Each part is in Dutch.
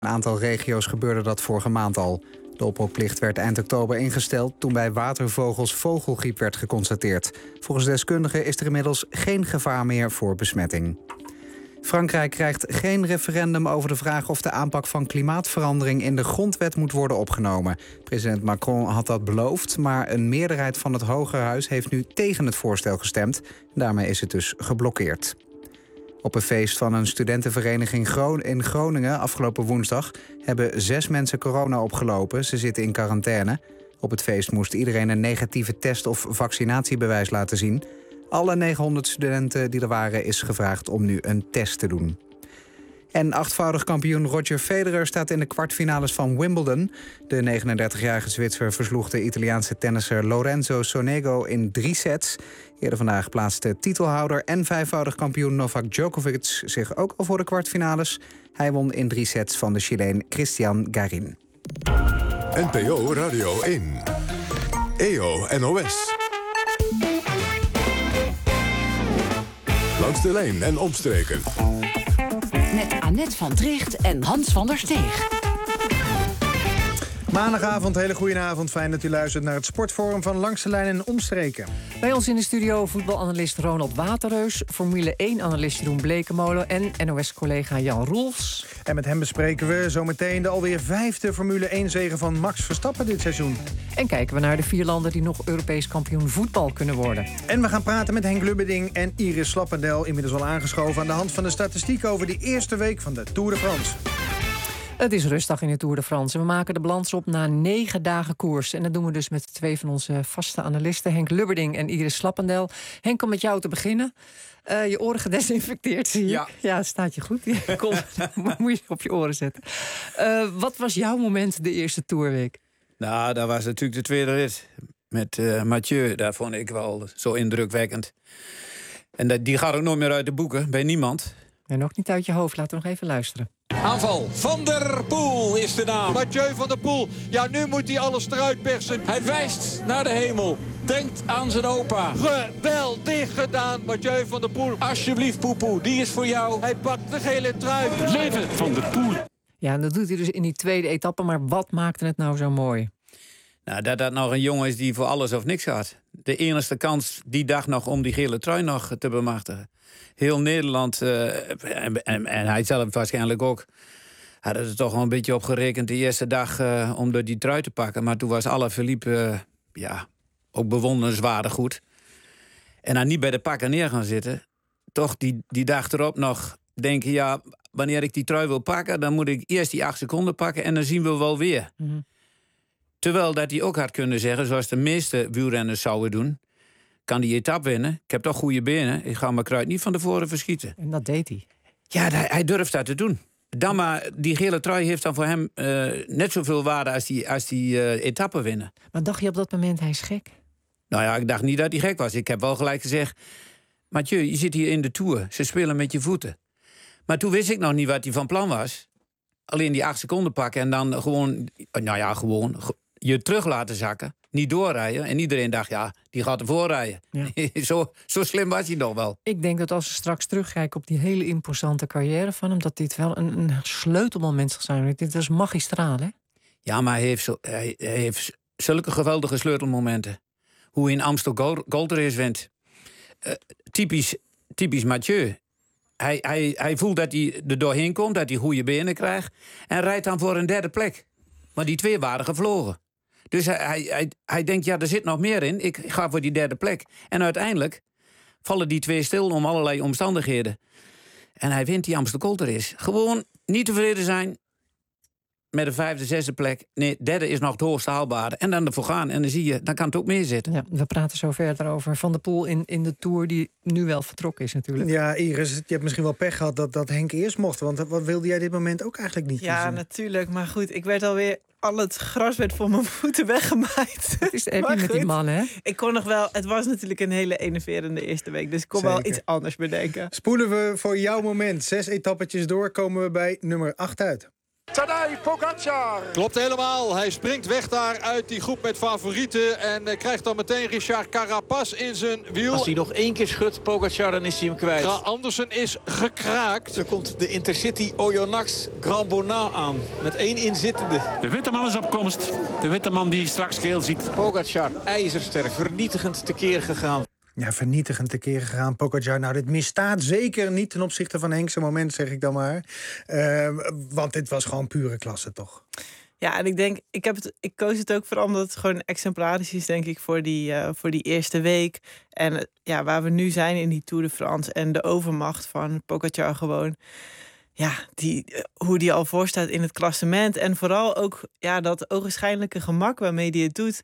een aantal regio's gebeurde dat vorige maand al. De ophokplicht werd eind oktober ingesteld toen bij watervogels vogelgriep werd geconstateerd. Volgens deskundigen is er inmiddels geen gevaar meer voor besmetting. Frankrijk krijgt geen referendum over de vraag of de aanpak van klimaatverandering in de grondwet moet worden opgenomen. President Macron had dat beloofd, maar een meerderheid van het Hogerhuis heeft nu tegen het voorstel gestemd. Daarmee is het dus geblokkeerd. Op een feest van een studentenvereniging in Groningen afgelopen woensdag hebben 6 mensen corona opgelopen. Ze zitten in quarantaine. Op het feest moest iedereen een negatieve test- of vaccinatiebewijs laten zien. Alle 900 studenten die er waren is gevraagd om nu een test te doen. En 8voudig kampioen Roger Federer staat in de kwartfinales van Wimbledon. De 39-jarige Zwitser versloeg de Italiaanse tennisser Lorenzo Sonego in 3 sets. Eerder vandaag plaatste titelhouder en 5voudig kampioen Novak Djokovic zich ook al voor de kwartfinales. Hij won in 3 sets van de Chileen Cristian Garin. NPO Radio 1. EO NOS. Langs de lijn en omstreken. Met Annette van Tricht en Hans van der Steeg. Maandagavond, hele goedenavond. Fijn dat u luistert naar het sportforum van Langs de Lijn en Omstreken. Bij ons in de studio voetbalanalist Ronald Waterreus, Formule 1-analyst Jeroen Blekemolen en NOS-collega Jan Roels. En met hem bespreken we zometeen de alweer 5e Formule 1-zege van Max Verstappen dit seizoen. En kijken we naar de 4 landen die nog Europees kampioen voetbal kunnen worden. En we gaan praten met Henk Lubberding en Iris Slappendel, inmiddels al aangeschoven aan de hand van de statistiek over die eerste week van de Tour de France. Het is rustdag in de Tour de France. We maken de balans op na 9 dagen koers. En dat doen we dus met 2 van onze vaste analisten, Henk Lubberding en Iris Slappendel. Henk, om met jou te beginnen. Je oren gedesinfecteerd, zie je. Ja, staat je goed. Kom, moet je op je oren zetten. Wat was jouw moment de eerste Tourweek? Nou, dat was natuurlijk de tweede rit met Mathieu. Dat vond ik wel zo indrukwekkend. En die gaat ook nooit meer uit de boeken, bij niemand. En nog niet uit je hoofd, laten we nog even luisteren. Aanval. Van der Poel is de naam. Mathieu van der Poel. Ja, nu moet hij alles eruit persen. Hij wijst naar de hemel. Denkt aan zijn opa. Geweldig gedaan, Mathieu van der Poel. Alsjeblieft, Poepoe, die is voor jou. Hij pakt de gele trui. Leven van der Poel. Ja, en dat doet hij dus in die tweede etappe. Maar wat maakte het nou zo mooi? Nou, dat nog een jongen is die voor alles of niks gaat. De enige kans die dag nog om die gele trui nog te bemachtigen. Heel Nederland, en hij zelf waarschijnlijk ook, hadden er toch wel een beetje op gerekend de eerste dag om door die trui te pakken. Maar toen was Alaphilippe ook bewonderenswaardig goed. En dan niet bij de pakken neer gaan zitten. Toch die dag erop nog denken, ja, wanneer ik die trui wil pakken, dan moet ik eerst die 8 seconden pakken en dan zien we wel weer. Mm-hmm. Terwijl dat hij ook had kunnen zeggen, zoals de meeste wielrenners zouden doen, kan die etappe winnen. Ik heb toch goede benen. Ik ga mijn kruid niet van tevoren verschieten. En dat deed hij. Ja, hij durft dat te doen. Dan maar, die gele trui heeft dan voor hem net zoveel waarde als die etappe winnen. Maar dacht je op dat moment, hij is gek? Nou ja, ik dacht niet dat hij gek was. Ik heb wel gelijk gezegd, Mathieu, je zit hier in de Tour. Ze spelen met je voeten. Maar toen wist ik nog niet wat hij van plan was. Alleen die 8 seconden pakken en dan gewoon je terug laten zakken. Niet doorrijden. En iedereen dacht, ja, die gaat ervoor rijden. Ja. zo slim was hij nog wel. Ik denk dat als we straks terugkijken op die hele imposante carrière van hem, dat dit wel een sleutelmoment zal zijn. Dit is magistraal, hè? Ja, maar hij heeft zulke geweldige sleutelmomenten. Hoe hij in Amstel Gold Race wint. Typisch Mathieu. Hij voelt dat hij er doorheen komt, dat hij goede benen krijgt. En rijdt dan voor een 3e plek. Maar die 2 waren gevlogen. Dus hij denkt, ja, er zit nog meer in. Ik ga voor die 3e plek. En uiteindelijk vallen die 2 stil om allerlei omstandigheden. En hij wint die Amstel Gold Race. Gewoon niet tevreden zijn met de 5e, 6e plek. Nee, 3e is nog het hoogste haalbare. En dan ervoor gaan. En dan zie je, dan kan het ook meer zitten. Ja, we praten zo verder over Van der Poel in de Tour die nu wel vertrokken is natuurlijk. Ja, Iris, je hebt misschien wel pech gehad dat Henk eerst mocht. Want wat wilde jij dit moment ook eigenlijk niet kiezen? Ja, natuurlijk. Maar goed, ik werd alweer, al het gras werd voor mijn voeten weggemaaid. Het is happy met die man, hè? Ik kon nog wel, het was natuurlijk een hele enerverende eerste week. Dus ik kon wel iets anders bedenken. Spoelen we voor jouw moment 6 etappetjes door, komen we bij nummer 8 uit. Tadej Pogacar. Klopt helemaal. Hij springt weg daar uit die groep met favorieten. En krijgt dan meteen Richard Carapaz in zijn wiel. Als hij nog 1 keer schudt, Pogacar, dan is hij hem kwijt. Andersen is gekraakt. Er komt de Intercity Oyonnax Grand Bonnat aan. Met 1 inzittende. De witte man is op komst. De witte man die straks geel ziet. Pogacar, ijzersterk, vernietigend tekeer gegaan. Ja, vernietigend tekeer gegaan, Pogacar. Nou, dit misstaat zeker niet ten opzichte van Henk's moment, zeg ik dan maar. Want dit was gewoon pure klasse, toch? Ja, en ik denk, ik koos het ook vooral omdat het gewoon exemplarisch is, denk ik, voor die eerste week. En ja, waar we nu zijn in die Tour de France en de overmacht van Pogacar gewoon. Ja, hoe die al voorstaat in het klassement. En vooral ook dat ogenschijnlijke gemak waarmee hij het doet.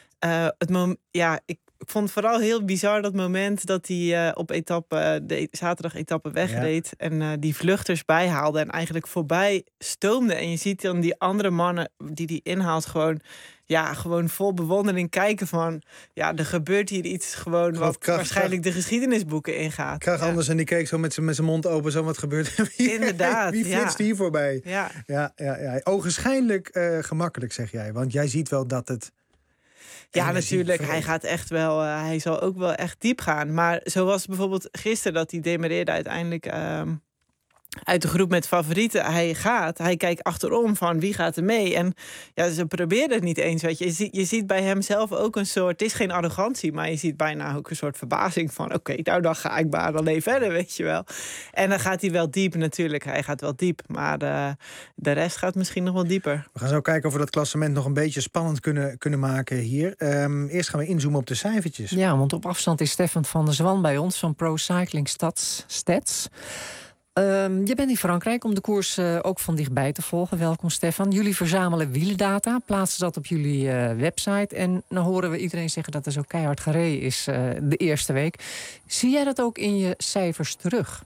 Ik vond het vooral heel bizar dat moment dat hij op de zaterdag-etappe wegreed. Ja. En die vluchters bijhaalde en eigenlijk voorbij stoomde. En je ziet dan die andere mannen die inhaalt gewoon vol bewondering kijken van... Ja, er gebeurt hier iets gewoon wat waarschijnlijk de geschiedenisboeken ingaat. Krach anders en die keek zo met zijn mond open. Zo, wat gebeurt er? Inderdaad, Wie flitst hier voorbij? Ja. Ogenschijnlijk gemakkelijk, zeg jij. Want jij ziet wel dat het... Ja, natuurlijk. Hij gaat echt wel. Hij zal ook wel echt diep gaan. Maar zoals bijvoorbeeld gisteren dat hij demareerde uiteindelijk uit de groep met favorieten. Hij kijkt achterom van wie gaat er mee. En ja, ze probeerden het niet eens. Weet je ziet bij hem zelf ook een soort... Het is geen arrogantie, maar je ziet bijna ook een soort verbazing van... Oké, nou dan ga ik maar alleen verder, weet je wel. En dan gaat hij wel diep natuurlijk. Hij gaat wel diep, maar de rest gaat misschien nog wel dieper. We gaan zo kijken of we dat klassement nog een beetje spannend kunnen maken hier. Eerst gaan we inzoomen op de cijfertjes. Ja, want op afstand is Stefan van der Zwan bij ons van Pro Cycling Stats. Je bent in Frankrijk om de koers ook van dichtbij te volgen. Welkom, Stefan. Jullie verzamelen wielendata, plaatsen dat op jullie website. En dan horen we iedereen zeggen dat er zo keihard gereden is de eerste week. Zie jij dat ook in je cijfers terug?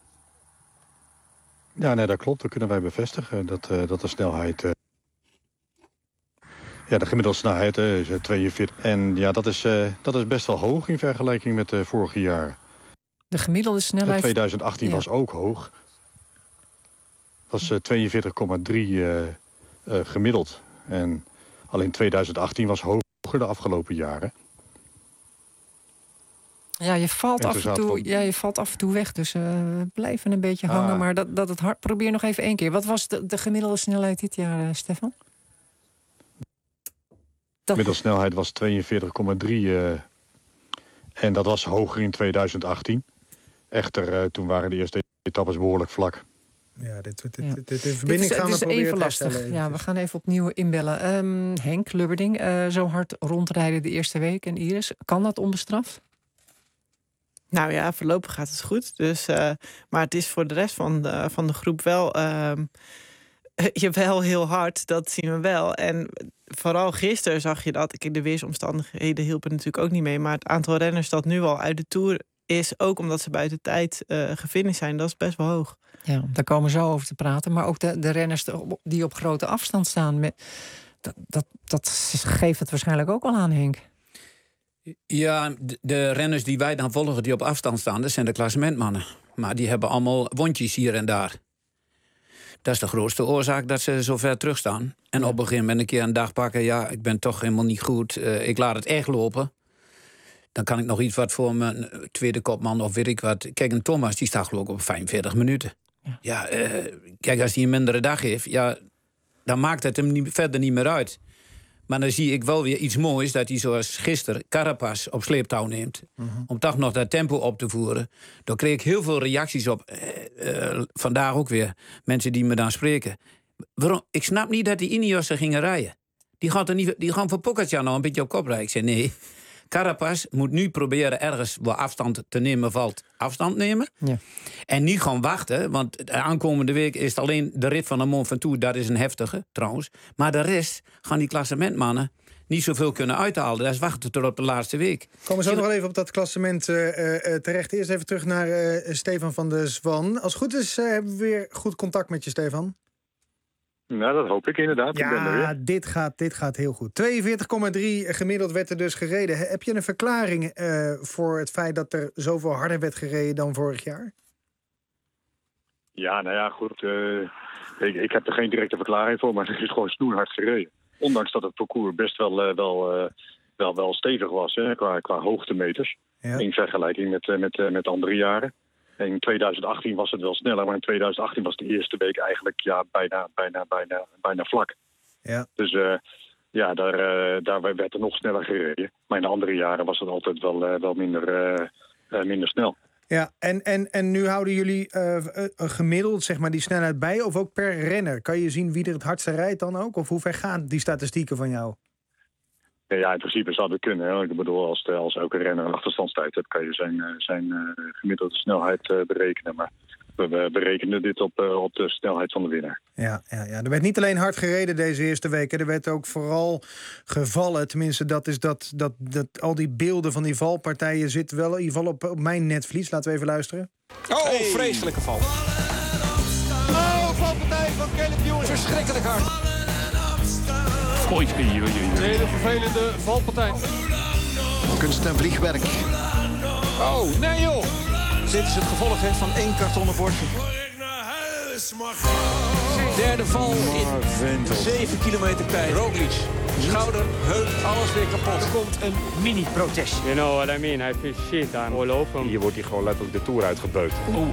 Ja, nee, dat klopt. Dat kunnen wij bevestigen. Dat de snelheid... de gemiddelde snelheid is 42. En ja, dat is best wel hoog in vergelijking met vorige jaar. De gemiddelde snelheid... 2018 was ook hoog. Was 42,3 gemiddeld. En alleen 2018 was hoger de afgelopen jaren. Ja, je valt af en toe weg. Dus we blijven een beetje hangen. Maar dat het hard... Probeer nog even 1 keer. Wat was de gemiddelde snelheid dit jaar, Stefan? De gemiddelde snelheid was 42,3. En dat was hoger in 2018. Echter, toen waren de eerste etappes behoorlijk vlak. Ja, de verbinding gaan we proberen even lastig. Ja, we gaan even opnieuw inbellen. Henk Lubberding, zo hard rondrijden de eerste week. En Iris, kan dat onbestraft? Nou ja, voorlopig gaat het goed. Dus, maar het is voor de rest van de groep wel... wel heel hard, dat zien we wel. En vooral gisteren zag je dat. De weersomstandigheden hielpen natuurlijk ook niet mee. Maar het aantal renners dat nu al uit de Tour is... ook omdat ze buiten tijd gefinished zijn, dat is best wel hoog. Ja, daar komen we zo over te praten. Maar ook de renners die op grote afstand staan... Dat geeft het waarschijnlijk ook al aan, Henk. Ja, de renners die wij dan volgen die op afstand staan... dat zijn de klassementmannen. Maar die hebben allemaal wondjes hier en daar. Dat is de grootste oorzaak dat ze zo ver terugstaan. En op een gegeven moment een keer een dag pakken... ja, ik ben toch helemaal niet goed, ik laat het echt lopen. Dan kan ik nog iets wat voor mijn tweede kopman of weet ik wat. Kijk, een Thomas, die staat geloof ik op 45 minuten. Ja, kijk, als hij een mindere dag heeft... ja, dan maakt het hem verder niet meer uit. Maar dan zie ik wel weer iets moois... dat hij zoals gisteren Carapaz op sleeptouw neemt... om toch nog dat tempo op te voeren. Daar kreeg ik heel veel reacties op. Vandaag ook weer. Mensen die me dan spreken. Waarom? Ik snap niet dat die Ineossen gingen rijden. Die gaan voor Pogacar nou een beetje op kop rijden. Ik zei nee... Carapaz moet nu proberen ergens waar afstand te nemen valt, afstand nemen. Ja. En niet gaan wachten, want de aankomende week is het alleen de rit van de Mont Ventoux. Dat is een heftige, trouwens. Maar de rest gaan die klassementmannen niet zoveel kunnen uithalen. Dat is wachten tot op de laatste week. Komen we zo nog wel even op dat klassement terecht. Eerst even terug naar Stefan van der Zwan. Als het goed is, hebben we weer goed contact met je, Stefan. Nou, dat hoop ik inderdaad. Ja, ik ben er weer. Dit gaat heel goed. 42,3 gemiddeld werd er dus gereden. Heb je een verklaring voor het feit dat er zoveel harder werd gereden dan vorig jaar? Ja, nou ja, goed. Ik heb er geen directe verklaring voor, maar er is gewoon snoerhard gereden. Ondanks dat het parcours best wel stevig was, hè, qua hoogtemeters. Ja. In vergelijking met andere jaren. In 2018 was het wel sneller, maar in 2018 was de eerste week eigenlijk bijna vlak. Ja. Dus daar werd er nog sneller gereden. Maar in de andere jaren was het altijd wel minder snel. Ja, en nu houden jullie gemiddeld zeg maar, die snelheid bij, of ook per renner? Kan je zien wie er het hardste rijdt dan ook? Of hoe ver gaan die statistieken van jou? Ja, in principe zou dat kunnen. Hè. Ik bedoel, als elke renner een achterstandstijd hebt, kan je zijn gemiddelde snelheid berekenen. Maar we berekenen dit op de snelheid van de winnaar. Ja. Er werd niet alleen hard gereden deze eerste week. Hè. Er werd ook vooral gevallen. Tenminste, dat is dat al die beelden van die valpartijen zitten wel in ieder geval op mijn netvlies. Laten we even luisteren. Oh, vreselijke val. Oh, valpartij van Caleb Ewan. Verschrikkelijk hard. Oei. Een hele vervelende valpartij. Kunst en vliegwerk. Oh, nee joh. Dit is het gevolg van 1 kartonnen bordje. Derde val in 7 kilometer tijd. Roglic. Schouder, heup, alles weer kapot. Er komt een mini-protest. You know what I mean? I feel shit aan all over. Hier wordt hij gewoon letterlijk de Tour uitgebeukt. Oh.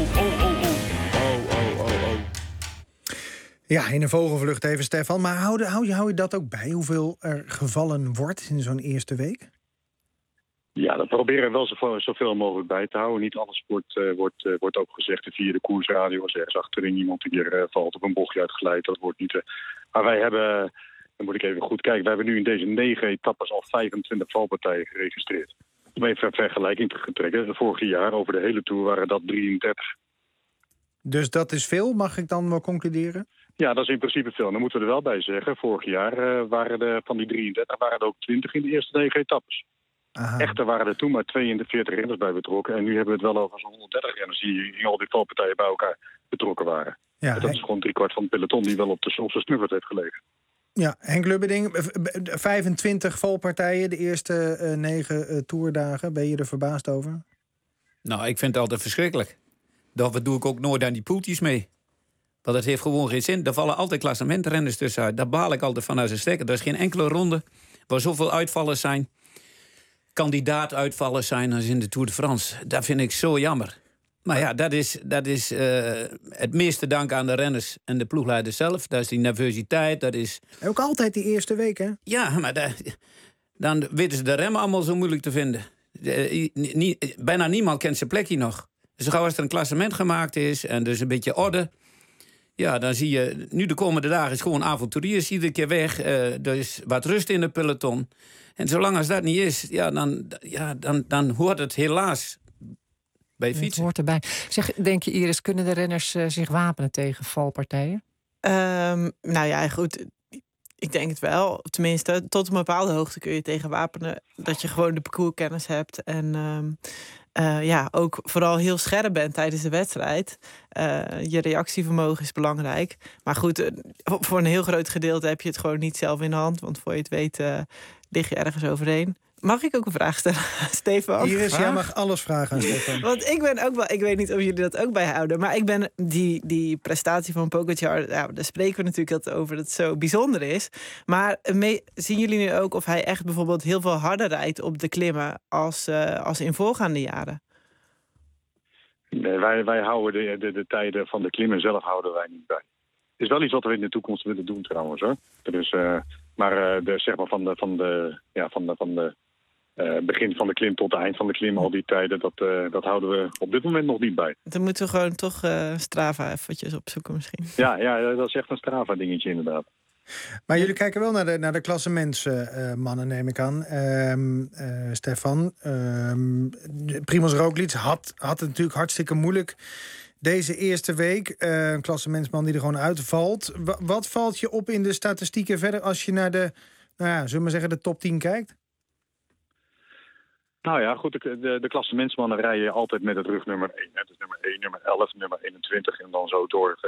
Ja, in een vogelvlucht even, Stefan. Maar hou je dat ook bij? Hoeveel er gevallen wordt in zo'n eerste week? Ja, dat proberen we wel zoveel mogelijk bij te houden. Niet alles wordt ook gezegd via de koersradio. Als ergens achterin iemand die weer valt of een bochtje uitglijdt. Dat wordt niet... Maar wij hebben, dan moet ik even goed kijken... we hebben nu in deze 9 etappes al 25 valpartijen geregistreerd. Om even een vergelijking te trekken. Vorig jaar over de hele Tour waren dat 33. Dus dat is veel, mag ik dan wel concluderen? Ja, dat is in principe veel. Dan moeten we er wel bij zeggen. Vorig jaar waren er van die 33 waren er ook 20 in de eerste 9 etappes. Aha. Echter waren er toen maar 42 renners bij betrokken. En nu hebben we het wel over zo'n 130 renners die in al die valpartijen bij elkaar betrokken waren. Ja, en dat is gewoon 3/4 van het peloton die wel op zijn snuffert heeft gelegen. Ja, Henk Lubberding, 25 valpartijen de eerste 9 toerdagen. Ben je er verbaasd over? Nou, ik vind het altijd verschrikkelijk. Daar doe ik ook nooit aan die poeltjes mee. Want dat heeft gewoon geen zin. Er vallen altijd klassementrenners tussenuit. Daar baal ik altijd van als een stekker. Er is geen enkele ronde waar zoveel uitvallers zijn. Kandidaatuitvallers zijn als in de Tour de France. Dat vind ik zo jammer. Maar ja, dat is het meeste dank aan de renners en de ploegleiders zelf. Dat is die nervositeit, dat is... Ook altijd die eerste week, hè? Ja, maar dan weten ze de remmen allemaal zo moeilijk te vinden. Bijna niemand kent zijn plekje nog. Dus gauw als er een klassement gemaakt is en dus een beetje orde... Ja, dan zie je, nu de komende dagen is gewoon avonturiers iedere keer weg. Er is wat rust in het peloton. En zolang als dat niet is, dan hoort het helaas bij fietsen. Het hoort erbij. Zeg, denk je, Iris, kunnen de renners zich wapenen tegen valpartijen? Nou ja, goed. Ik denk het wel. Tenminste, tot een bepaalde hoogte kun je tegen wapenen. Dat je gewoon de parcourskennis hebt. En ook vooral heel scherp bent tijdens de wedstrijd. Je reactievermogen is belangrijk. Maar goed, voor een heel groot gedeelte heb je het gewoon niet zelf in de hand. Want voor je het weet lig je ergens overheen. Mag ik ook een vraag stellen, Stefan? Iris, jij mag alles vragen aan Stefan. Want ik ben ook wel, ik weet niet of jullie dat ook bijhouden, maar ik ben die prestatie van Pogacar, daar spreken we natuurlijk altijd over, dat het zo bijzonder is. Maar zien jullie nu ook of hij echt bijvoorbeeld heel veel harder rijdt op de klimmen als in voorgaande jaren? Nee, wij houden de tijden van de klimmen zelf houden wij niet bij. Het is wel iets wat we in de toekomst willen doen trouwens, hoor. Dus, zeg maar van de begin van de klim tot het eind van de klim, al die tijden, dat houden we op dit moment nog niet bij. Dan moeten we gewoon toch Strava eventjes opzoeken misschien. Ja, dat is echt een Strava-dingetje inderdaad. Maar jullie kijken wel naar de klassementsmannen, neem ik aan. Stefan, Primož Roglič had het natuurlijk hartstikke moeilijk deze eerste week. Een klassementsman die er gewoon uitvalt. Wat valt je op in de statistieken verder als je naar de, zullen we maar zeggen, de top 10 kijkt? Nou ja, goed, de klassementsmannen rijden altijd met het rugnummer 1. Hè. Dus nummer 1, nummer 11, nummer 21 en dan zo door.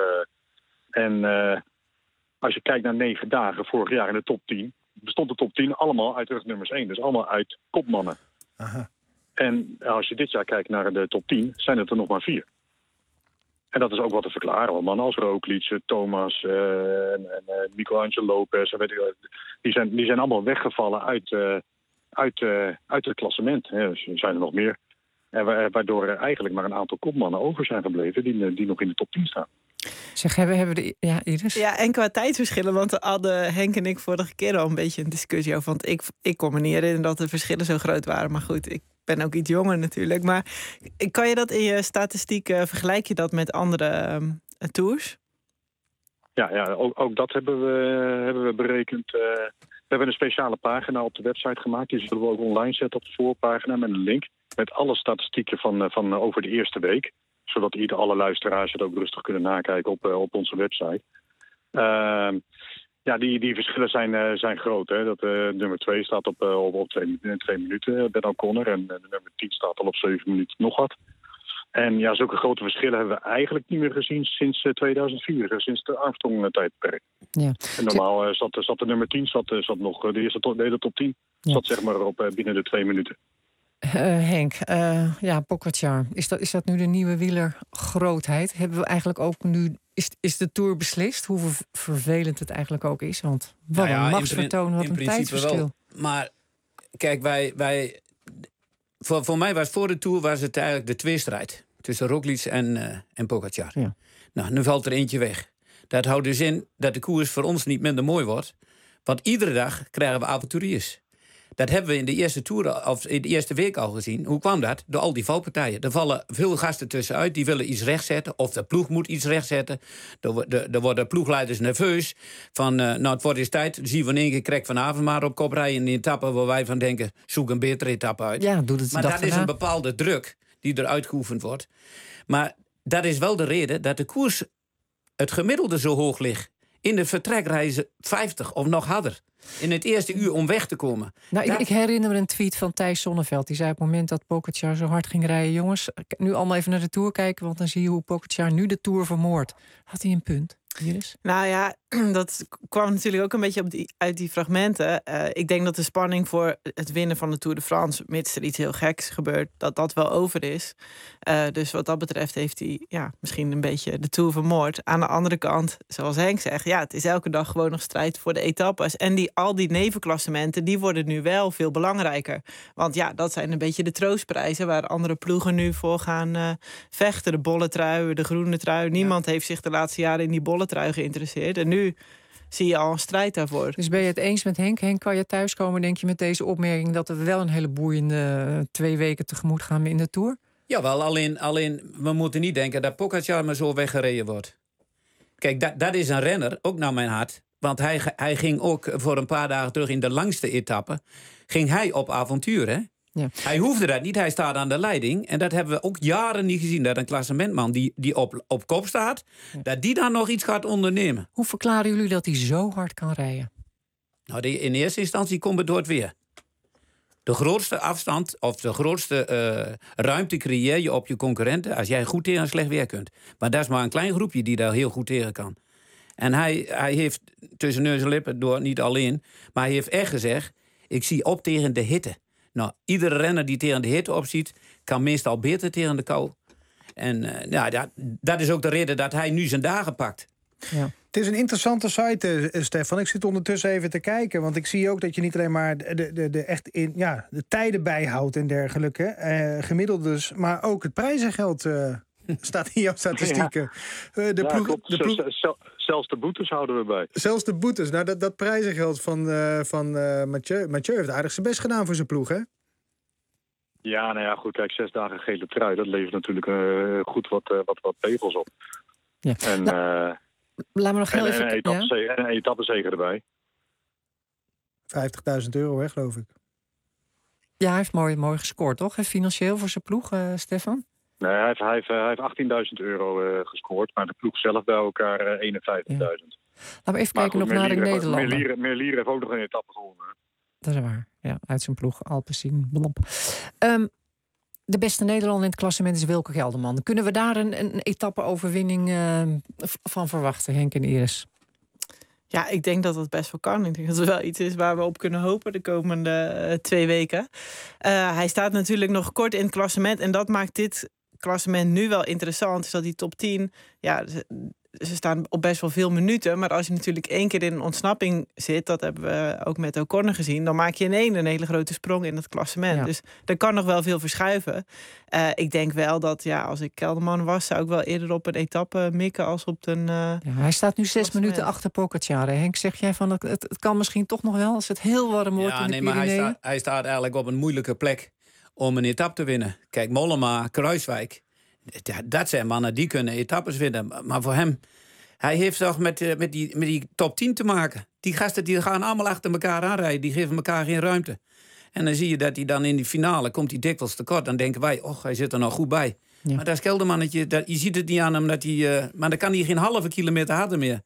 Als je kijkt naar 9 dagen vorig jaar in de top 10... bestond de top 10 allemaal uit rugnummers 1. Dus allemaal uit kopmannen. Aha. En als je dit jaar kijkt naar de top 10, zijn het er nog maar 4. En dat is ook wat te verklaren. Want mannen als Roglic, Thomas en Miguel Lopez... Die zijn allemaal weggevallen uit het klassement. Dus er zijn er nog meer. En waardoor er eigenlijk maar een aantal kopmannen over zijn gebleven... die nog in de top 10 staan. Zeg, hebben we ja, Iris? Ja, en qua tijdsverschillen, want hadden Henk en ik vorige keer al een beetje een discussie over. Want ik kon me niet herinneren dat de verschillen zo groot waren. Maar goed, ik ben ook iets jonger natuurlijk. Maar kan je dat in je statistiek, vergelijk je dat met andere tours? Ja, ook dat hebben we berekend. We hebben een speciale pagina op de website gemaakt. Die zullen we ook online zetten op de voorpagina met een link. Met alle statistieken van over de eerste week. Zodat alle luisteraars het ook rustig kunnen nakijken op onze website. Die verschillen zijn groot. Hè. Dat nummer 2 staat op 2 minuten, Ben O'Connor. En de nummer 10 staat al op 7 minuten nog wat. En ja, zulke grote verschillen hebben we eigenlijk niet meer gezien sinds 2004. Sinds de Armstrong-tijdperk. Ja. En normaal zat de nummer 10 zat nog de hele top 10. Ja. Zat zeg maar op binnen de 2 minuten. Henk, Pogačar, is dat nu de nieuwe wielergrootheid? Hebben we eigenlijk ook nu... Is de Tour beslist? Hoe vervelend het eigenlijk ook is? Want wat een machtsvertoon, wat een tijdsverschil. Wel. Maar kijk, wij voor mij was voor de Tour was het eigenlijk de tweestrijd. Tussen Roglic en Pogačar. Ja. Nou, nu valt er eentje weg. Dat houdt dus in dat de koers voor ons niet minder mooi wordt. Want iedere dag krijgen we avonturiers. Dat hebben we in de eerste Tour, of in de eerste week al gezien. Hoe kwam dat? Door al die valpartijen. Er vallen veel gasten tussenuit, die willen iets rechtzetten. Of de ploeg moet iets rechtzetten. Er worden ploegleiders nerveus. Van, het wordt eens tijd. Dan zien we in één keer Krek van Avermaat op kop rijden in de etappe waar wij van denken, zoek een betere etappe uit. Ja, doe het. Maar dat is een bepaalde druk die eruit geoefend wordt. Maar dat is wel de reden dat de koers, het gemiddelde zo hoog ligt. In de vertrekreizen 50 of nog harder. In het eerste uur om weg te komen. Nou, ik herinner me een tweet van Thijs Sonneveld. Die zei op het moment dat Pogačar zo hard ging rijden... jongens, nu allemaal even naar de Tour kijken... want dan zie je hoe Pogačar nu de Tour vermoordt. Had hij een punt, Iris? Nou ja, dat kwam natuurlijk ook een beetje uit die fragmenten. Ik denk dat de spanning voor het winnen van de Tour de France... mits er iets heel geks gebeurt, dat wel over is. Dus wat dat betreft heeft hij misschien een beetje de Tour vermoord. Aan de andere kant, zoals Henk zegt... het is elke dag gewoon nog strijd voor de etappes. En al die nevenklassementen, die worden nu wel veel belangrijker. Want dat zijn een beetje de troostprijzen... waar andere ploegen nu voor gaan vechten. De bolle trui, de groene trui. Niemand heeft zich de laatste jaren in die bolle trui geïnteresseerd. En nu zie je al een strijd daarvoor. Dus ben je het eens met Henk? Henk, kan je thuiskomen, denk je, met deze opmerking... dat we wel een hele boeiende 2 weken tegemoet gaan in de Tour? Jawel, alleen we moeten niet denken dat Pogačar maar zo weggereden wordt. Kijk, dat is een renner, ook naar mijn hart. Want hij ging ook voor een paar dagen terug in de langste etappe... ging hij op avontuur, hè? Ja. Hij hoefde dat niet, hij staat aan de leiding. En dat hebben we ook jaren niet gezien. Dat een klassementman die op kop staat... dat die dan nog iets gaat ondernemen. Hoe verklaren jullie dat hij zo hard kan rijden? Nou, in eerste instantie komt het door het weer. De grootste afstand of de grootste ruimte creëer je op je concurrenten... als jij goed tegen slecht weer kunt. Maar dat is maar een klein groepje die daar heel goed tegen kan. En hij heeft tussen neus en lippen door, niet alleen... maar hij heeft echt gezegd, ik zie op tegen de hitte. Nou, iedere renner die tegen de hitte opziet... kan meestal beter tegen de kou. En dat is ook de reden dat hij nu zijn dagen pakt. Ja. Het is een interessante site, Stefan. Ik zit ondertussen even te kijken. Want ik zie ook dat je niet alleen maar de tijden bijhoudt en dergelijke. Gemiddeldes, maar ook het prijzengeld staat in jouw statistieken. Zelfs de boetes houden we bij. Zelfs de boetes. Nou, dat prijzengeld van Mathieu heeft aardig zijn best gedaan voor zijn ploeg, hè? Ja, goed. Kijk, 6 dagen gele trui. Dat levert natuurlijk goed wat pegels op. Ja. En, laat me nog heel even... een etappezege erbij. €50.000, hè, geloof ik. Ja, hij heeft mooi gescoord, toch? Financieel voor zijn ploeg, Stefan? Nee, hij heeft €18.000 gescoord. Maar de ploeg zelf bij elkaar 51.000. Ja. Laten we even kijken nog naar de Nederlander. Merlier heeft ook nog een etappe gewonnen. Dat is waar. Ja, uit zijn ploeg. Alpecin. De beste Nederlander in het klassement is Wilco Gelderman. Kunnen we daar een etappe-overwinning van verwachten, Henk en Iris? Ja, ik denk dat dat best wel kan. Ik denk dat het wel iets is waar we op kunnen hopen de komende 2 weken. Hij staat natuurlijk nog kort in het klassement. En dat maakt dit klassement nu wel interessant is dat die top 10... Ja, ze staan op best wel veel minuten. Maar als je natuurlijk 1 keer in een ontsnapping zit... dat hebben we ook met O'Connor gezien... dan maak je in een hele grote sprong in het klassement. Ja. Dus er kan nog wel veel verschuiven. Ik denk wel dat, als ik Kelderman was... zou ik wel eerder op een etappe mikken als op een... hij staat nu 6 minuten achter Pogačar. Henk, zeg jij van het kan misschien toch nog wel... als het heel warm wordt in de Pyreneeën? Maar hij staat eigenlijk op een moeilijke plek... om een etappe te winnen. Kijk, Mollema, Kruiswijk... dat zijn mannen die kunnen etappes winnen. Maar voor hem, hij heeft toch met die top 10 te maken. Die gasten die gaan allemaal achter elkaar aanrijden. Die geven elkaar geen ruimte. En dan zie je dat hij dan in die finale komt hij dikwijls tekort. Dan denken wij, hij zit er nog goed bij. Ja. Maar dat is Keldermannetje, je ziet het niet aan hem. Maar dan kan hij geen halve kilometer harder meer.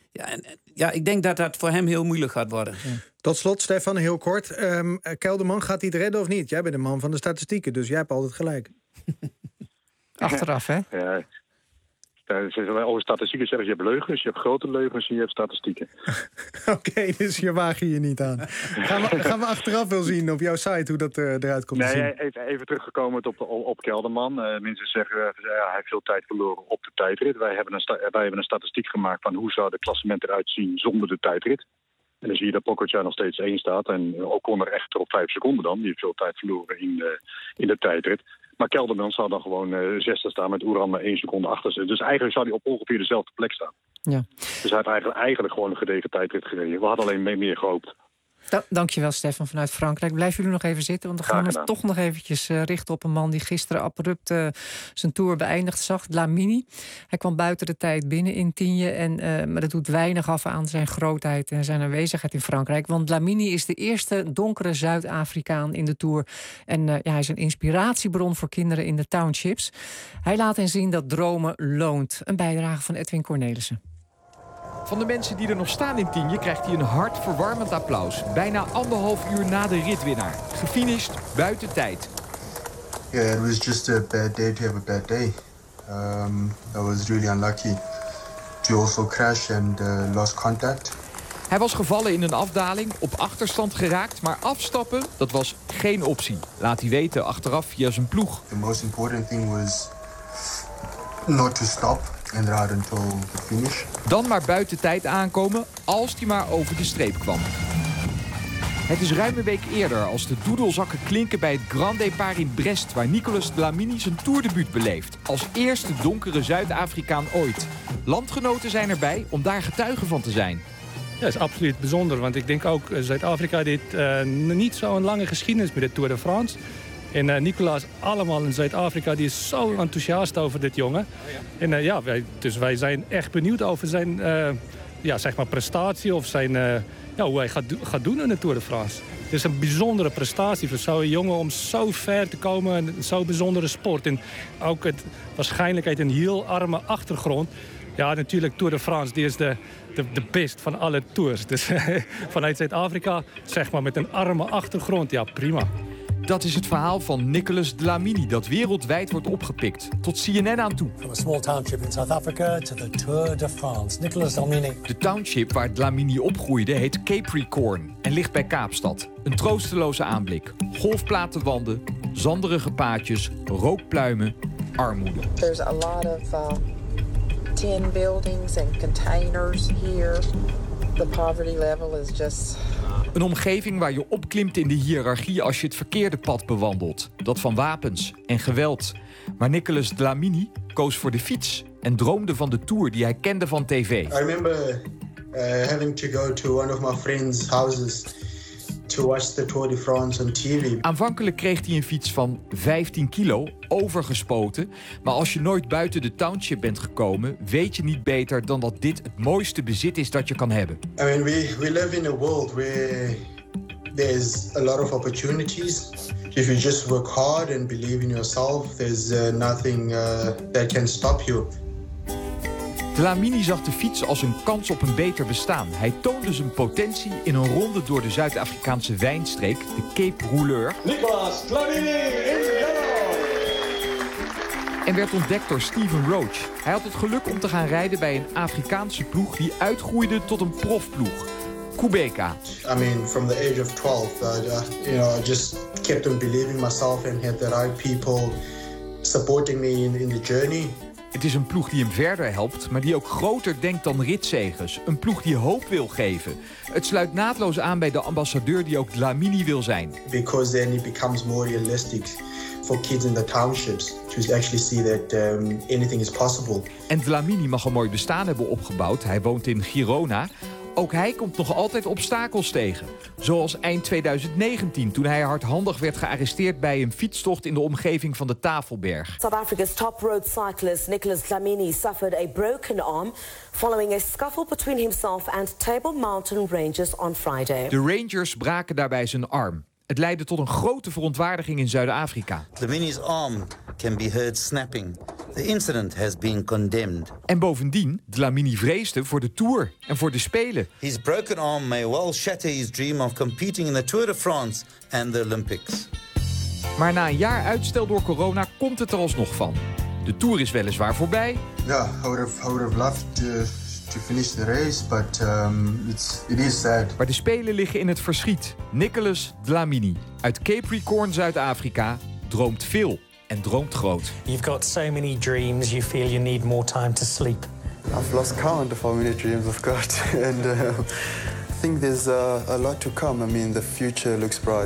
Ik denk dat dat voor hem heel moeilijk gaat worden. Ja. Tot slot, Stefan, heel kort. Kelderman, gaat hij het redden of niet? Jij bent de man van de statistieken, dus jij hebt altijd gelijk. Achteraf, hè? Ja. Over statistieken zeggen je hebt leugens, je hebt grote leugens en je hebt statistieken. Oké, dus je waag je niet aan. Gaan we achteraf wel zien op jouw site hoe dat eruit komt te zien? Even teruggekomen op Kelderman. Mensen zeggen, hij heeft veel tijd verloren op de tijdrit. Wij hebben een statistiek gemaakt van hoe zou de klassement eruit zien zonder de tijdrit. En dan zie je dat Pogačar nog steeds 1 staat. En O'Connor echt op 5 seconden dan. Die heeft veel tijd verloren in de tijdrit. Maar Kelderman zou dan gewoon 6e staan met Uran maar 1 seconde achter zich. Dus eigenlijk zou hij op ongeveer dezelfde plek staan. Ja. Dus hij heeft eigenlijk gewoon een gedegen tijdrit gereden. We hadden alleen meer gehoopt. Dankjewel, Stefan, vanuit Frankrijk. Blijven jullie nog even zitten, want we gaan ons toch nog eventjes richten op een man die gisteren abrupt zijn tour beëindigd zag, Dlamini. Hij kwam buiten de tijd binnen in Tienje, maar dat doet weinig af aan zijn grootheid en zijn aanwezigheid in Frankrijk. Want Dlamini is de eerste donkere Zuid-Afrikaan in de tour. En hij is een inspiratiebron voor kinderen in de townships. Hij laat hen zien dat dromen loont. Een bijdrage van Edwin Cornelissen. Van de mensen die er nog staan in Tienje krijgt hij een hartverwarmend applaus. Bijna 1,5 uur na de ritwinnaar. Gefinished buiten tijd. Yeah, it was just a bad day to have a bad day. I was really unlucky to also crash and lost contact. Hij was gevallen in een afdaling, op achterstand geraakt, maar afstappen, dat was geen optie. Laat hij weten achteraf via zijn ploeg. The most important thing was not to stop. En ride until the finish. Dan maar buiten tijd aankomen als hij maar over de streep kwam. Het is ruim een week eerder als de doedelzakken klinken bij het Grand Départ in Brest, waar Nicolas Dlamini zijn toerdebuut beleeft. Als eerste donkere Zuid-Afrikaan ooit. Landgenoten zijn erbij om daar getuige van te zijn. Ja, dat is absoluut bijzonder, want ik denk ook Zuid-Afrika heeft niet zo'n lange geschiedenis met de Tour de France. En Nicolas allemaal in Zuid-Afrika, die is zo enthousiast over dit jongen. En wij zijn echt benieuwd over zijn prestatie of zijn, hoe hij gaat doen in de Tour de France. Het is een bijzondere prestatie voor zo'n jongen om zo ver te komen in zo'n bijzondere sport. En ook waarschijnlijk uit een heel arme achtergrond. Ja, natuurlijk Tour de France, die is de best van alle tours. Dus vanuit Zuid-Afrika, zeg maar met een arme achtergrond, ja prima. Dat is het verhaal van Nicolas Dlamini dat wereldwijd wordt opgepikt. Tot CNN aan toe. From a small township in South Africa to the Tour de France. Nicolas Dlamini. De township waar Dlamini opgroeide heet Capricorn en ligt bij Kaapstad. Een troosteloze aanblik. Golfplatenwanden, zanderige paadjes, rookpluimen, armoede. There's a lot of tin buildings and containers here. The poverty level is just... Een omgeving waar je opklimt in de hiërarchie als je het verkeerde pad bewandelt. Dat van wapens en geweld. Maar Nicolas Dlamini koos voor de fiets en droomde van de Tour die hij kende van tv. I remember having to go to one of my friends' houses to watch the Tour de France on TV. Aanvankelijk kreeg hij een fiets van 15 kilo, overgespoten. Maar als je nooit buiten de township bent gekomen, weet je niet beter dan dat dit het mooiste bezit is dat je kan hebben. I mean, we live in a world where there's a lot of opportunities. If you just work hard and believe in yourself, there's nothing that can stop you. Dlamini zag de fiets als een kans op een beter bestaan. Hij toonde zijn potentie in een ronde door de Zuid-Afrikaanse wijnstreek, de Cape Rouleur. Nicolas Dlamini in en werd ontdekt door Stephen Roach. Hij had het geluk om te gaan rijden bij een Afrikaanse ploeg die uitgroeide tot een profploeg. Kubeka. I mean, from the age of 12, I just kept on believing myself and had the right people supporting me in the journey. Het is een ploeg die hem verder helpt, maar die ook groter denkt dan ritzeges. Een ploeg die hoop wil geven. Het sluit naadloos aan bij de ambassadeur die ook Dlamini wil zijn. Because then it becomes more realistic for kids in the townships to actually see that anything is possible. En Dlamini mag een mooi bestaan hebben opgebouwd. Hij woont in Girona. Ook hij komt nog altijd obstakels tegen. Zoals eind 2019, toen hij hardhandig werd gearresteerd bij een fietstocht in de omgeving van de Tafelberg. South Africa's top road cyclist Nicholas Dlamini suffered a broken arm following a scuffle between himself and Table Mountain Rangers on Friday. De Rangers braken daarbij zijn arm. Het leidde tot een grote verontwaardiging in Zuid-Afrika. Dlamini's arm can be heard snapping. The incident has been condemned. En bovendien, Dlamini vreesde voor de Tour en voor de Spelen. His broken arm may well shatter his dream of competing in the Tour de France and the Olympics. Maar na een jaar uitstel door corona komt het er alsnog van. De Tour is weliswaar voorbij. Yeah, I would have loved to finish the race, but it is sad. Maar de Spelen liggen in het verschiet. Nicholas Dlamini uit Capricorn, Zuid-Afrika, droomt veel en droomt groot. You've got so many dreams, you feel you need more time to sleep. I've lost count of how many dreams I've got, and I think there's a lot to come. I mean, the future looks bright.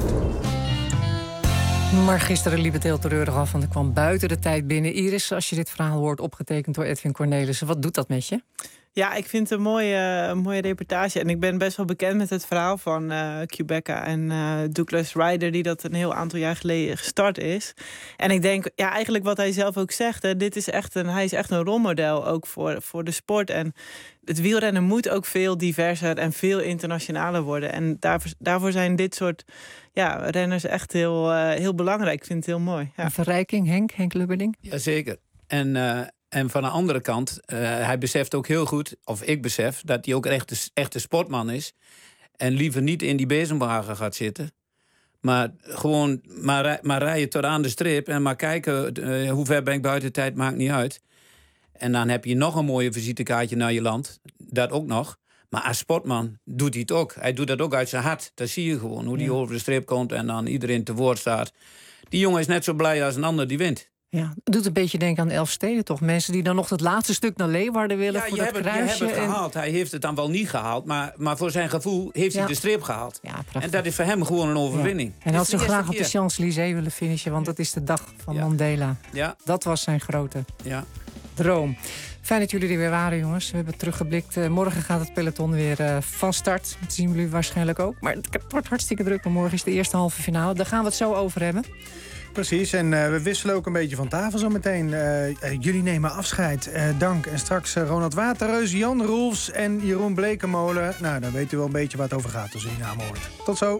Maar gisteren liep het heel treurig af, want er kwam buiten de tijd binnen. Iris, als je dit verhaal hoort, opgetekend door Edwin Cornelissen, wat doet dat met je? Ja, ik vind het een mooie reportage. En ik ben best wel bekend met het verhaal van Qhubeka en Douglas Ryder, die dat een heel aantal jaar geleden gestart is. En ik denk, ja, eigenlijk wat hij zelf ook zegt, hè, hij is echt een rolmodel ook voor de sport. En het wielrennen moet ook veel diverser en veel internationaler worden. En daarvoor zijn dit soort renners echt heel belangrijk. Ik vind het heel mooi. Ja. Een verrijking, Henk Lubberding? Jazeker. En van de andere kant, hij beseft ook heel goed, of ik besef, dat hij ook echt een sportman is. En liever niet in die bezemwagen gaat zitten. Maar gewoon maar rijden tot aan de streep en maar kijken hoe ver ben ik buiten tijd, maakt niet uit. En dan heb je nog een mooie visitekaartje naar je land. Dat ook nog. Maar als sportman doet hij het ook. Hij doet dat ook uit zijn hart. Dat zie je gewoon, hoe hij over de streep komt en dan iedereen te woord staat. Die jongen is net zo blij als een ander die wint. Ja, het doet een beetje denken aan Elfsteden, toch? Mensen die dan nog het laatste stuk naar Leeuwarden willen voor dat kruisje. Je hebt het gehaald. Hij heeft het dan wel niet gehaald, maar voor zijn gevoel heeft hij de streep gehaald. Ja, en dat is voor hem gewoon een overwinning. Ja. En hij had zo graag op de Champs-Élysées willen finishen, want dat is de dag van Mandela. Ja. Dat was zijn grote droom. Fijn dat jullie er weer waren, jongens. We hebben teruggeblikt. Morgen gaat het peloton weer van start. Dat zien jullie waarschijnlijk ook. Maar het wordt hartstikke druk, maar morgen is de eerste halve finale. Daar gaan we het zo over hebben. Precies, en we wisselen ook een beetje van tafel zo meteen. Jullie nemen afscheid. Dank. En straks Ronald Waterreus, Jan Roelfs en Jeroen Blekemolen. Nou, dan weet u wel een beetje waar het over gaat als u die naam hoort. Tot zo.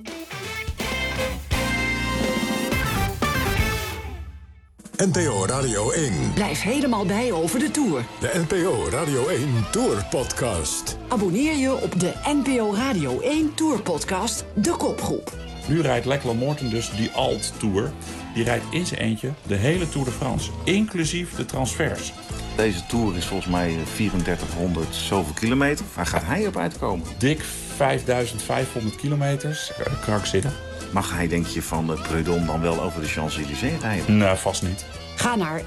NPO Radio 1. Blijf helemaal bij over de Tour. De NPO Radio 1 Tour Podcast. Abonneer je op de NPO Radio 1 Tour Podcast, De Kopgroep. Nu rijdt Lachlan Morton dus die Alt Tour. Die rijdt in zijn eentje de hele Tour de France, inclusief de transfers. Deze Tour is volgens mij 3400 zoveel kilometer. Waar gaat hij op uitkomen? Dik 5500 kilometers. Krankzinnig. Mag hij, denk je, van de Prud'homme dan wel over de Champs-Élysées rijden? Nee, vast niet. Ga naar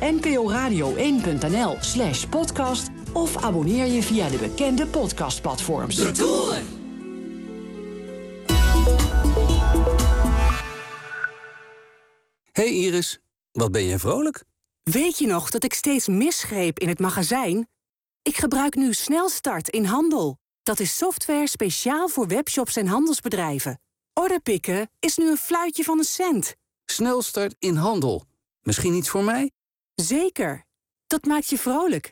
nporadio1.nl/podcast of abonneer je via de bekende podcastplatforms. De Tour! Hey Iris, wat ben jij vrolijk? Weet je nog dat ik steeds misgreep in het magazijn? Ik gebruik nu Snelstart in Handel. Dat is software speciaal voor webshops en handelsbedrijven. Orderpikken is nu een fluitje van een cent. Snelstart in Handel. Misschien iets voor mij? Zeker. Dat maakt je vrolijk.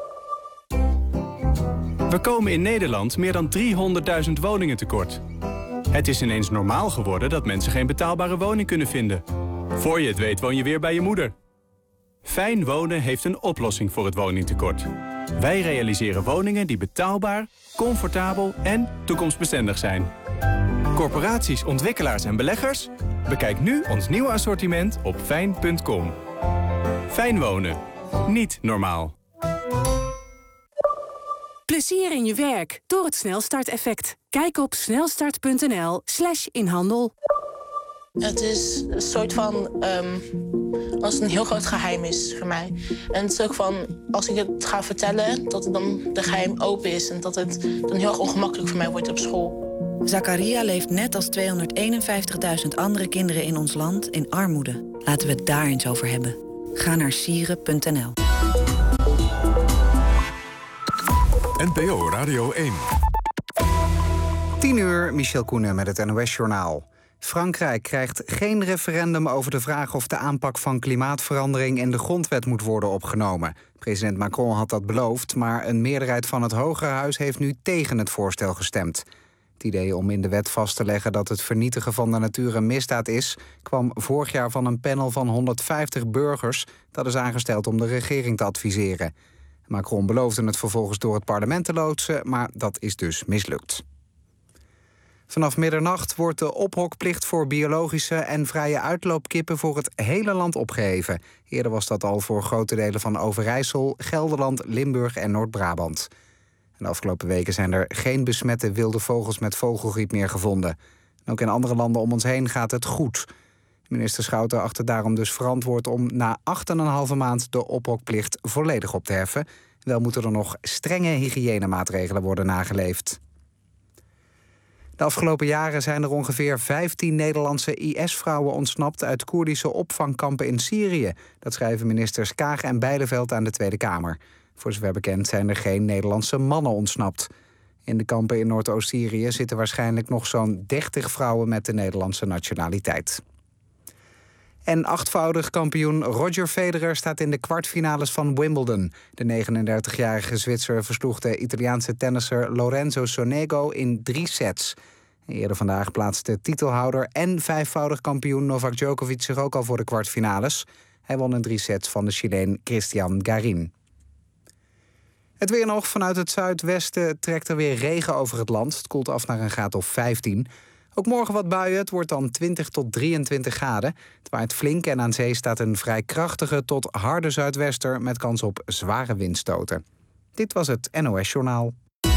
We komen in Nederland meer dan 300.000 woningen tekort. Het is ineens normaal geworden dat mensen geen betaalbare woning kunnen vinden. Voor je het weet woon je weer bij je moeder. Fijn Wonen heeft een oplossing voor het woningtekort. Wij realiseren woningen die betaalbaar, comfortabel en toekomstbestendig zijn. Corporaties, ontwikkelaars en beleggers? Bekijk nu ons nieuwe assortiment op fijn.com. Fijn Wonen. Niet normaal. Plezier in je werk door het Snelstart-effect. Kijk op snelstart.nl/inhandel. Het is een soort van... als het een heel groot geheim is voor mij. En het is ook van, als ik het ga vertellen... dat het dan de geheim open is... en dat het dan heel erg ongemakkelijk voor mij wordt op school. Zakaria leeft net als 251.000 andere kinderen in ons land in armoede. Laten we het daar eens over hebben. Ga naar sieren.nl. NPO Radio 1. 10:00, Michel Koenen met het NOS-journaal. Frankrijk krijgt geen referendum over de vraag of de aanpak van klimaatverandering in de grondwet moet worden opgenomen. President Macron had dat beloofd, maar een meerderheid van het Hogerhuis heeft nu tegen het voorstel gestemd. Het idee om in de wet vast te leggen dat het vernietigen van de natuur een misdaad is, kwam vorig jaar van een panel van 150 burgers dat is aangesteld om de regering te adviseren. Macron beloofde het vervolgens door het parlement te loodsen, maar dat is dus mislukt. Vanaf middernacht wordt de ophokplicht voor biologische en vrije uitloopkippen voor het hele land opgeheven. Eerder was dat al voor grote delen van Overijssel, Gelderland, Limburg en Noord-Brabant. De afgelopen weken zijn er geen besmette wilde vogels met vogelgriep meer gevonden. En ook in andere landen om ons heen gaat het goed. Minister Schouten acht het daarom dus verantwoord om na 8,5 maand de ophokplicht volledig op te heffen. Wel moeten er nog strenge hygiënemaatregelen worden nageleefd. De afgelopen jaren zijn er ongeveer 15 Nederlandse IS-vrouwen ontsnapt uit Koerdische opvangkampen in Syrië. Dat schrijven ministers Kaag en Bijleveld aan de Tweede Kamer. Voor zover bekend zijn er geen Nederlandse mannen ontsnapt. In de kampen in Noordoost-Syrië zitten waarschijnlijk nog zo'n 30 vrouwen met de Nederlandse nationaliteit. En 8voudig kampioen Roger Federer staat in de kwartfinales van Wimbledon. De 39-jarige Zwitser versloeg de Italiaanse tennisser Lorenzo Sonego in 3 sets. Eerder vandaag plaatste titelhouder en 5voudig kampioen Novak Djokovic zich ook al voor de kwartfinales. Hij won in 3 sets van de Chileen Cristian Garin. Het weer nog. Vanuit het zuidwesten trekt er weer regen over het land. Het koelt af naar een graad of 15. Ook morgen wat buien, het wordt dan 20 tot 23 graden. Het waait flink en aan zee staat een vrij krachtige tot harde zuidwester met kans op zware windstoten. Dit was het NOS-journaal.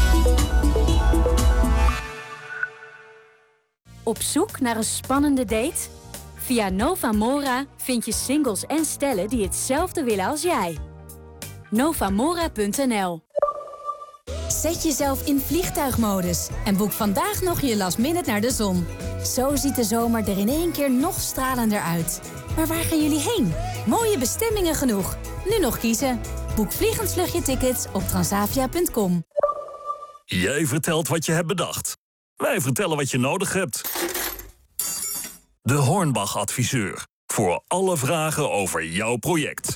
Op zoek naar een spannende date? Via Novamora vind je singles en stellen die hetzelfde willen als jij. Novamora.nl. Zet jezelf in vliegtuigmodus en boek vandaag nog je last minute naar de zon. Zo ziet de zomer er in één keer nog stralender uit. Maar waar gaan jullie heen? Mooie bestemmingen genoeg. Nu nog kiezen. Boek vliegensvluchtje-tickets op transavia.com. Jij vertelt wat je hebt bedacht. Wij vertellen wat je nodig hebt. De Hornbach-adviseur. Voor alle vragen over jouw project.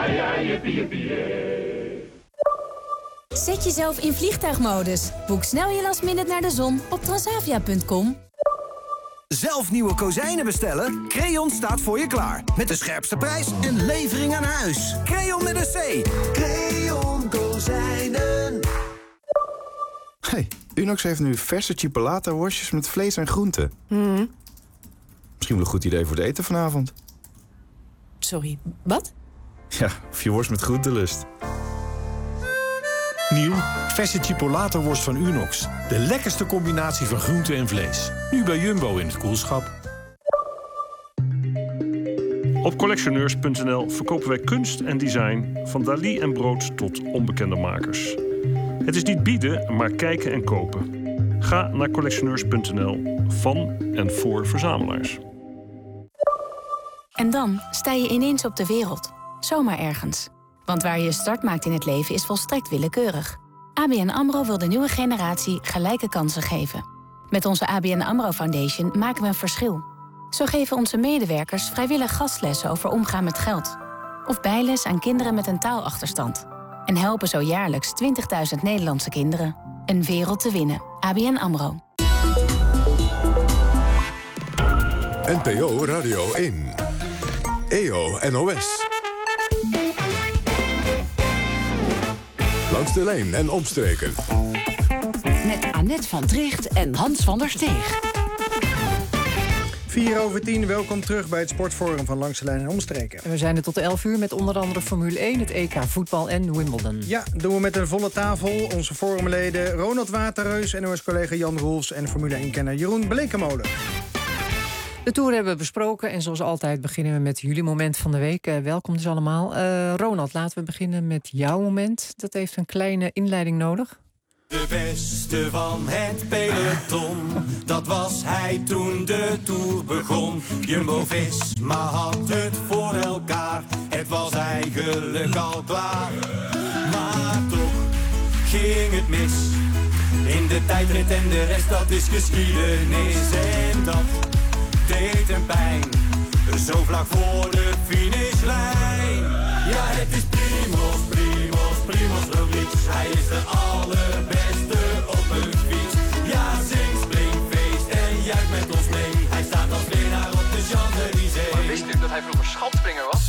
Zet jezelf in vliegtuigmodus. Boek snel je last minute naar de zon op transavia.com. Zelf nieuwe kozijnen bestellen? Creon staat voor je klaar. Met de scherpste prijs en levering aan huis. Creon met een C. Creon Kozijnen. Hey, Unox heeft nu verse chipolata worstjes met vlees en groenten. Misschien wel een goed idee voor het eten vanavond. Sorry, wat? Ja, of je worst met groenten lust. Nieuw, verse chipolata-worst van Unox. De lekkerste combinatie van groente en vlees. Nu bij Jumbo in het koelschap. Op collectioneurs.nl verkopen wij kunst en design... van Dalí en Brood tot onbekende makers. Het is niet bieden, maar kijken en kopen. Ga naar collectioneurs.nl van en voor verzamelaars. En dan sta je ineens op de wereld. Zomaar ergens. Want waar je je start maakt in het leven is volstrekt willekeurig. ABN AMRO wil de nieuwe generatie gelijke kansen geven. Met onze ABN AMRO Foundation maken we een verschil. Zo geven onze medewerkers vrijwillig gastlessen over omgaan met geld. Of bijles aan kinderen met een taalachterstand. En helpen zo jaarlijks 20.000 Nederlandse kinderen. Een wereld te winnen. ABN AMRO. NPO Radio 1. EO NOS. Langs de lijn en omstreken. Met Annette van Tricht en Hans van der Steeg. 4:10, welkom terug bij het Sportforum van Langs de Lijn en Omstreken. En we zijn er tot 11:00 met onder andere Formule 1, het EK voetbal en Wimbledon. Ja, doen we met een volle tafel. Onze forumleden Ronald Waterreus, NOS-collega Jan Roels en Formule 1-kenner Jeroen Blekemolen. De De Tour hebben we besproken en zoals altijd beginnen we met jullie moment van de week. Welkom dus allemaal. Ronald, laten we beginnen met jouw moment. Dat heeft een kleine inleiding nodig. De beste van het peloton, dat was hij toen de Tour begon. Jumbo-Visma had het voor elkaar, het was eigenlijk al klaar. Maar toch ging het mis, in de tijdrit en de rest, dat is geschiedenis. En dat deed hem pijn, zo vlak voor de finishlijn. Ja, het is Primoz Roglic, hij is de allerbeste op een fiets. Ja, zing, spring, feest en juich met ons mee. Hij staat als winnaar op de Champs-Élysées. Maar wist u dat hij vroeger schandspringer was?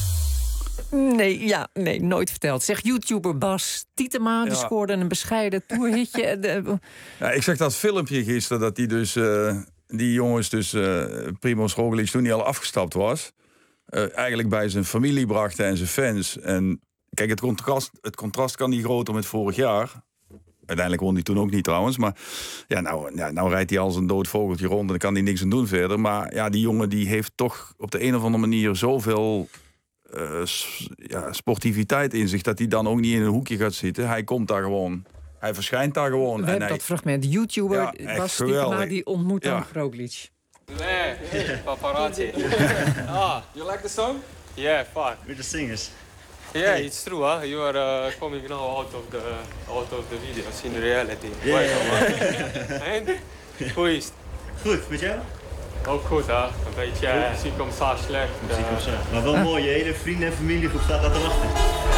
Nee, nooit verteld. Zeg YouTuber Bas Tietema, die scoorde een bescheiden tourhitje. Ja, ik zag dat filmpje gisteren, dat die jongens Primoz Roglic, toen hij al afgestapt was, eigenlijk bij zijn familie brachten en zijn fans. En kijk, het contrast kan niet groter met vorig jaar. Uiteindelijk won hij toen ook niet trouwens. Maar nou rijdt hij als een dood vogeltje rond en dan kan hij niks aan doen verder. Maar ja, die jongen die heeft toch op de een of andere manier zoveel sportiviteit in zich, dat hij dan ook niet in een hoekje gaat zitten. Hij komt daar gewoon. Hij verschijnt daar gewoon. We hebben dat fragment. De YouTuber Bas Tietema, die ontmoet dan Roglic. Nee, paparazzi. You like the song? Yeah, fuck. With the singers. Yeah, it's true, huh? You are coming now out of the videos in reality. Yeah. En? Hoe is het? Goed, met jou? Ook goed, hè? Een beetje ziek om zo slecht. Maar wel mooi, je hele vrienden- en familiegroep staat daar te wachten.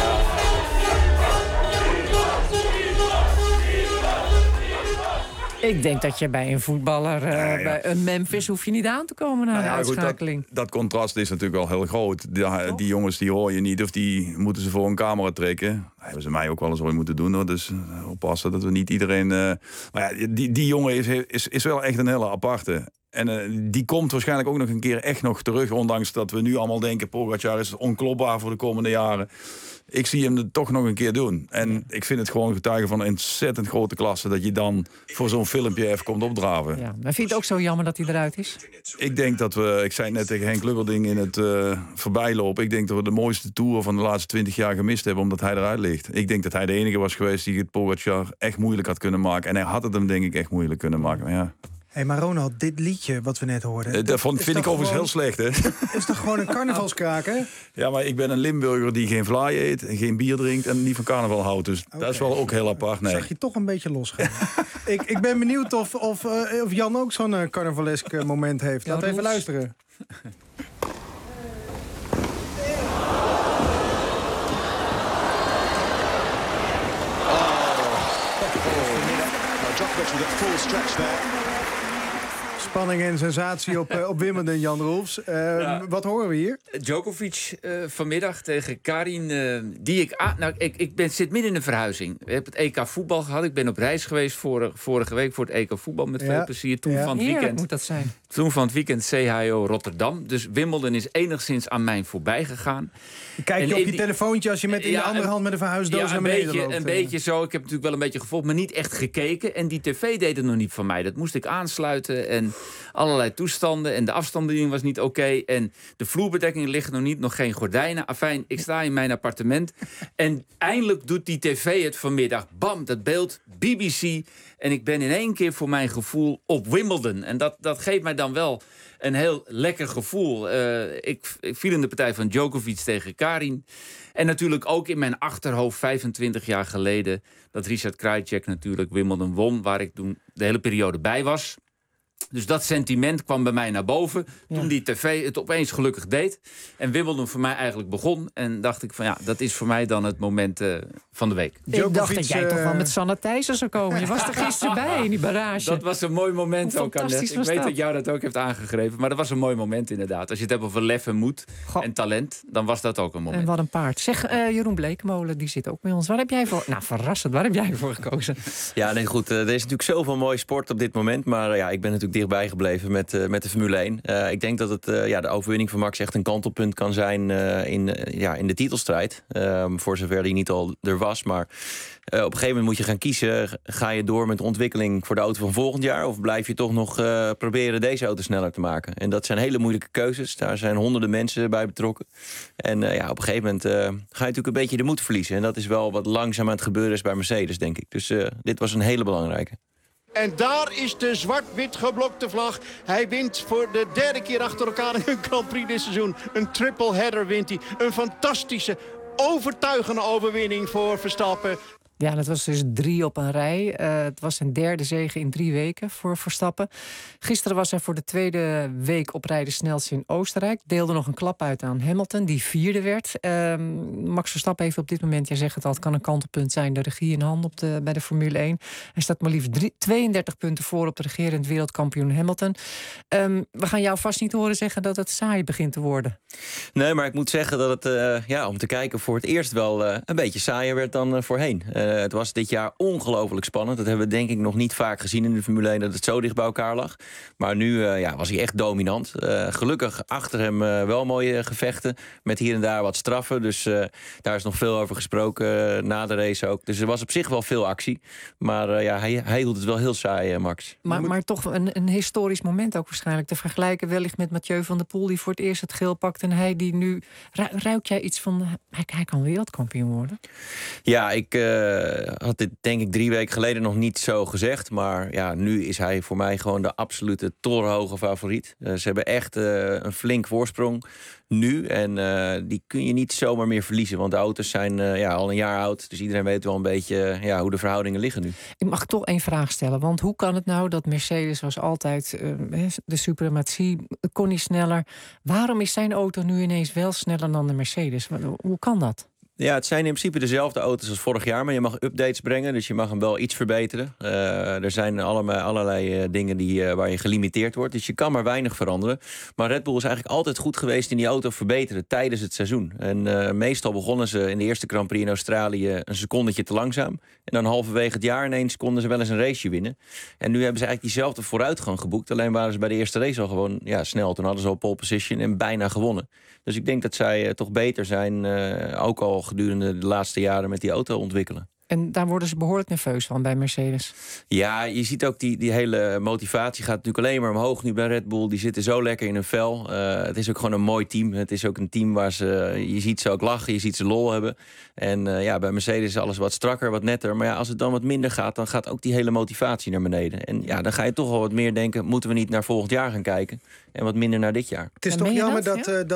Ik denk dat je bij een voetballer, bij een Memphis, hoef je niet aan te komen naar de uitschakeling. Dat contrast is natuurlijk wel heel groot. Die jongens die hoor je niet, of die moeten ze voor een camera trekken. Dat hebben ze mij ook wel eens ooit moeten doen, hoor. Dus oppassen dat we niet iedereen. Maar ja, die jongen is wel echt een hele aparte. En die komt waarschijnlijk ook nog een keer echt nog terug. Ondanks dat we nu allemaal denken, Pogačar is onklopbaar voor de komende jaren. Ik zie hem het toch nog een keer doen. En ik vind het gewoon getuigen van een ontzettend grote klasse, dat je dan voor zo'n filmpje even komt opdraven. Ja, maar vind je het ook zo jammer dat hij eruit is? Ik denk dat ik zei net tegen Henk Lubberding in het voorbijlopen, ik denk dat we de mooiste Tour van de laatste 20 jaar gemist hebben, omdat hij eruit ligt. Ik denk dat hij de enige was geweest die het Pogačar echt moeilijk had kunnen maken. En hij had het hem denk ik echt moeilijk kunnen maken. Maar ja. Hé, maar Ronald, dit liedje wat we net hoorden... Dat vind ik overigens heel slecht, hè? Is toch gewoon een carnavalskraak, hè? Ja, maar ik ben een Limburger die geen vlaai eet en geen bier drinkt en niet van carnaval houdt. Dus dat is wel ook heel apart. Nee. Zag je toch een beetje losgaan. ik ben benieuwd of Jan ook zo'n carnavalesk moment heeft. Laat even luisteren. Djokovic with a full stretch there. Spanning en sensatie op Wimbledon, Jan Roelfs. Wat horen we hier? Djokovic vanmiddag tegen Karin. Ik zit midden in een verhuizing. We hebben het EK voetbal gehad. Ik ben op reis geweest vorige week voor het EK voetbal met veel plezier. Toen van het weekend moet dat zijn. Toen van het weekend CHO Rotterdam. Dus Wimbledon is enigszins aan mij voorbij gegaan. Kijk je op je telefoontje als je met in de andere hand met een verhuisdoos naar beneden loopt? Een beetje zo. Ik heb natuurlijk wel een beetje gevolgd, maar niet echt gekeken. En die tv deed het nog niet van mij. Dat moest ik aansluiten en allerlei toestanden. En de afstandsbediening was niet oké. En de vloerbedekking ligt nog geen gordijnen. Afijn, ik sta in mijn appartement. En eindelijk doet die tv het vanmiddag. Bam, dat beeld, BBC. En ik ben in één keer voor mijn gevoel op Wimbledon. En dat geeft mij dan wel een heel lekker gevoel. Ik viel in de partij van Djokovic tegen Karin. En natuurlijk ook in mijn achterhoofd 25 jaar geleden dat Richard Krajicek natuurlijk Wimbledon won, waar ik toen de hele periode bij was. Dus dat sentiment kwam bij mij naar boven toen die tv het opeens gelukkig deed. En Wimbledon voor mij eigenlijk begon. En dacht ik van ja, dat is voor mij dan het moment van de week. Ik dacht dat jij toch wel met Sanne Thijssen zou komen. Je was er gisteren bij in die barrage. Dat was een mooi moment ook, Annette. Ik weet dat jou dat ook heeft aangegrepen. Maar dat was een mooi moment inderdaad. Als je het hebt over lef en moed en talent, dan was dat ook een moment. En wat een paard. Zeg, Jeroen Bleekmolen, die zit ook bij ons. Waar heb jij voor? Nou, verrassend. Waar heb jij voor gekozen? Ja, nee, goed. Er is natuurlijk zoveel mooie sport op dit moment. Maar ja, ik ben natuurlijk ook dichtbij gebleven met de Formule 1. Ik denk dat het, de overwinning van Max echt een kantelpunt kan zijn in de titelstrijd. Voor zover die niet al er was. Maar op een gegeven moment moet je gaan kiezen. Ga je door met de ontwikkeling voor de auto van volgend jaar? Of blijf je toch nog proberen deze auto sneller te maken? En dat zijn hele moeilijke keuzes. Daar zijn honderden mensen bij betrokken. En op een gegeven moment ga je natuurlijk een beetje de moed verliezen. En dat is wel wat langzaam aan het gebeuren is bij Mercedes, denk ik. Dus dit was een hele belangrijke. En daar is de zwart-wit geblokte vlag. Hij wint voor de derde keer achter elkaar een Grand Prix dit seizoen. Een triple header wint hij. Een fantastische, overtuigende overwinning voor Verstappen. Ja, dat was dus 3 op een rij. Het was zijn derde zege in 3 weken voor Verstappen. Gisteren was hij voor de tweede week op rij de snelste in Oostenrijk. Deelde nog een klap uit aan Hamilton, die 4e werd. Max Verstappen heeft op dit moment, jij zegt het al, het kan een kantelpunt zijn, de regie in handen bij de Formule 1. Hij staat maar liefst 32 punten voor op de regerend wereldkampioen Hamilton. We gaan jou vast niet horen zeggen dat het saai begint te worden. Nee, maar ik moet zeggen dat het, om te kijken, voor het eerst wel een beetje saaier werd dan voorheen. Het was dit jaar ongelooflijk spannend. Dat hebben we denk ik nog niet vaak gezien in de Formule 1... dat het zo dicht bij elkaar lag. Maar nu was hij echt dominant. Gelukkig achter hem wel mooie gevechten. Met hier en daar wat straffen. Dus daar is nog veel over gesproken na de race ook. Dus er was op zich wel veel actie. Maar hij hield het wel heel saai, Max. Maar toch een historisch moment ook waarschijnlijk. Te vergelijken wellicht met Mathieu van der Poel... die voor het eerst het geel pakt en hij die nu... Ruik jij iets van... Hij kan wereldkampioen worden? Ja, ik had dit denk ik 3 weken geleden nog niet zo gezegd. Maar nu is hij voor mij gewoon de absolute torenhoge favoriet. Ze hebben echt een flink voorsprong nu. En die kun je niet zomaar meer verliezen. Want de auto's zijn al een jaar oud. Dus iedereen weet wel een beetje hoe de verhoudingen liggen nu. Ik mag toch 1 vraag stellen. Want hoe kan het nou dat Mercedes was altijd de suprematie, kon niet sneller. Waarom is zijn auto nu ineens wel sneller dan de Mercedes? Hoe kan dat? Ja, het zijn in principe dezelfde auto's als vorig jaar, maar je mag updates brengen, dus je mag hem wel iets verbeteren. Er zijn allerlei dingen waar je gelimiteerd wordt, dus je kan maar weinig veranderen. Maar Red Bull is eigenlijk altijd goed geweest in die auto verbeteren tijdens het seizoen. En meestal begonnen ze in de eerste Grand Prix in Australië een secondetje te langzaam. En dan halverwege het jaar ineens konden ze wel eens een raceje winnen. En nu hebben ze eigenlijk diezelfde vooruitgang geboekt, alleen waren ze bij de eerste race al gewoon snel. Toen hadden ze al pole position en bijna gewonnen. Dus ik denk dat zij toch beter zijn, ook al gedurende de laatste jaren met die auto ontwikkelen. En daar worden ze behoorlijk nerveus van bij Mercedes. Ja, je ziet ook die hele motivatie gaat natuurlijk alleen maar omhoog nu bij Red Bull. Die zitten zo lekker in hun vel. Het is ook gewoon een mooi team. Het is ook een team waar je ziet ze ook lachen, je ziet ze lol hebben. En bij Mercedes is alles wat strakker, wat netter. Maar als het dan wat minder gaat, dan gaat ook die hele motivatie naar beneden. En dan ga je toch wel wat meer denken, moeten we niet naar volgend jaar gaan kijken? En wat minder naar dit jaar. Het is toch jammer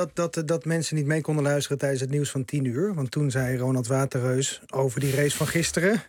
dat mensen niet mee konden luisteren tijdens het nieuws van 10 uur. Want toen zei Ronald Waterreus over die race van gisteren.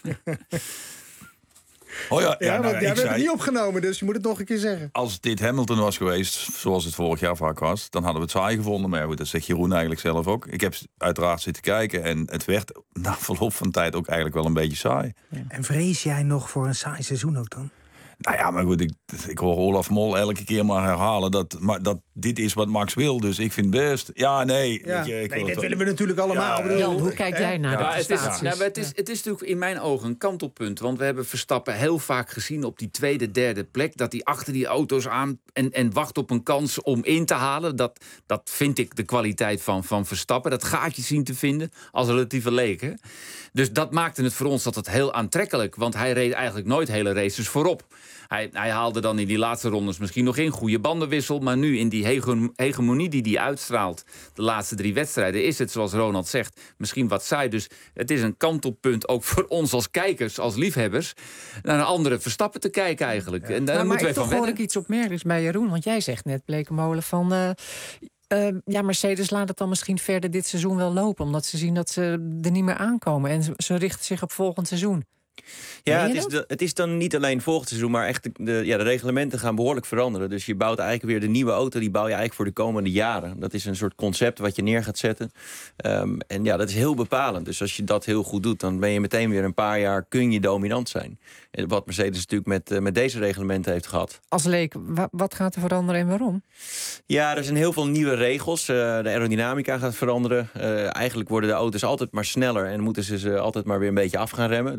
Oh ja, we hebben het niet opgenomen, dus je moet het nog een keer zeggen. Als dit Hamilton was geweest, zoals het vorig jaar vaak was, dan hadden we het saai gevonden. Maar goed, dat zegt Jeroen eigenlijk zelf ook. Ik heb uiteraard zitten kijken en het werd na verloop van tijd ook eigenlijk wel een beetje saai. Ja. En vrees jij nog voor een saai seizoen ook dan? Nou ja, maar goed, ik hoor Olaf Mol elke keer maar herhalen dat dit is wat Max wil. Dus ik vind best. Ja, nee. Ja. Dat willen we natuurlijk allemaal. Hoe kijk jij naar de prestaties? Het is natuurlijk in mijn ogen een kantelpunt. Want we hebben Verstappen heel vaak gezien op die tweede, derde plek. Dat hij achter die auto's aan en wacht op een kans om in te halen. Dat vind ik de kwaliteit van Verstappen. Dat gaatje zien te vinden als relatieve leek. Dus dat maakte het voor ons dat heel aantrekkelijk. Want hij reed eigenlijk nooit hele races voorop. Hij haalde dan in die laatste rondes misschien nog in goede bandenwissel. Maar nu in die hegemonie die hij uitstraalt, de laatste 3 wedstrijden, is het, zoals Ronald zegt, misschien wat saai. Dus het is een kantelpunt ook voor ons als kijkers, als liefhebbers, naar een andere Verstappen te kijken eigenlijk. Ja. En daar moeten wij van wennen. Maar ik iets opmerkelijks bij Jeroen. Want jij zegt net, Blekemolen, van Mercedes laat het dan misschien verder dit seizoen wel lopen. Omdat ze zien dat ze er niet meer aankomen. En ze richten zich op volgend seizoen. Ja, het is dan niet alleen volgend seizoen, maar echt de reglementen gaan behoorlijk veranderen. Dus je bouwt eigenlijk weer de nieuwe auto, die bouw je eigenlijk voor de komende jaren. Dat is een soort concept wat je neer gaat zetten. En dat is heel bepalend. Dus als je dat heel goed doet, dan ben je meteen weer een paar jaar, kun je dominant zijn. Wat Mercedes natuurlijk met deze reglementen heeft gehad. Als leek, wat gaat er veranderen en waarom? Ja, er zijn heel veel nieuwe regels. De aerodynamica gaat veranderen. Eigenlijk worden de auto's altijd maar sneller en moeten ze altijd maar weer een beetje af gaan remmen. Dus er komt weer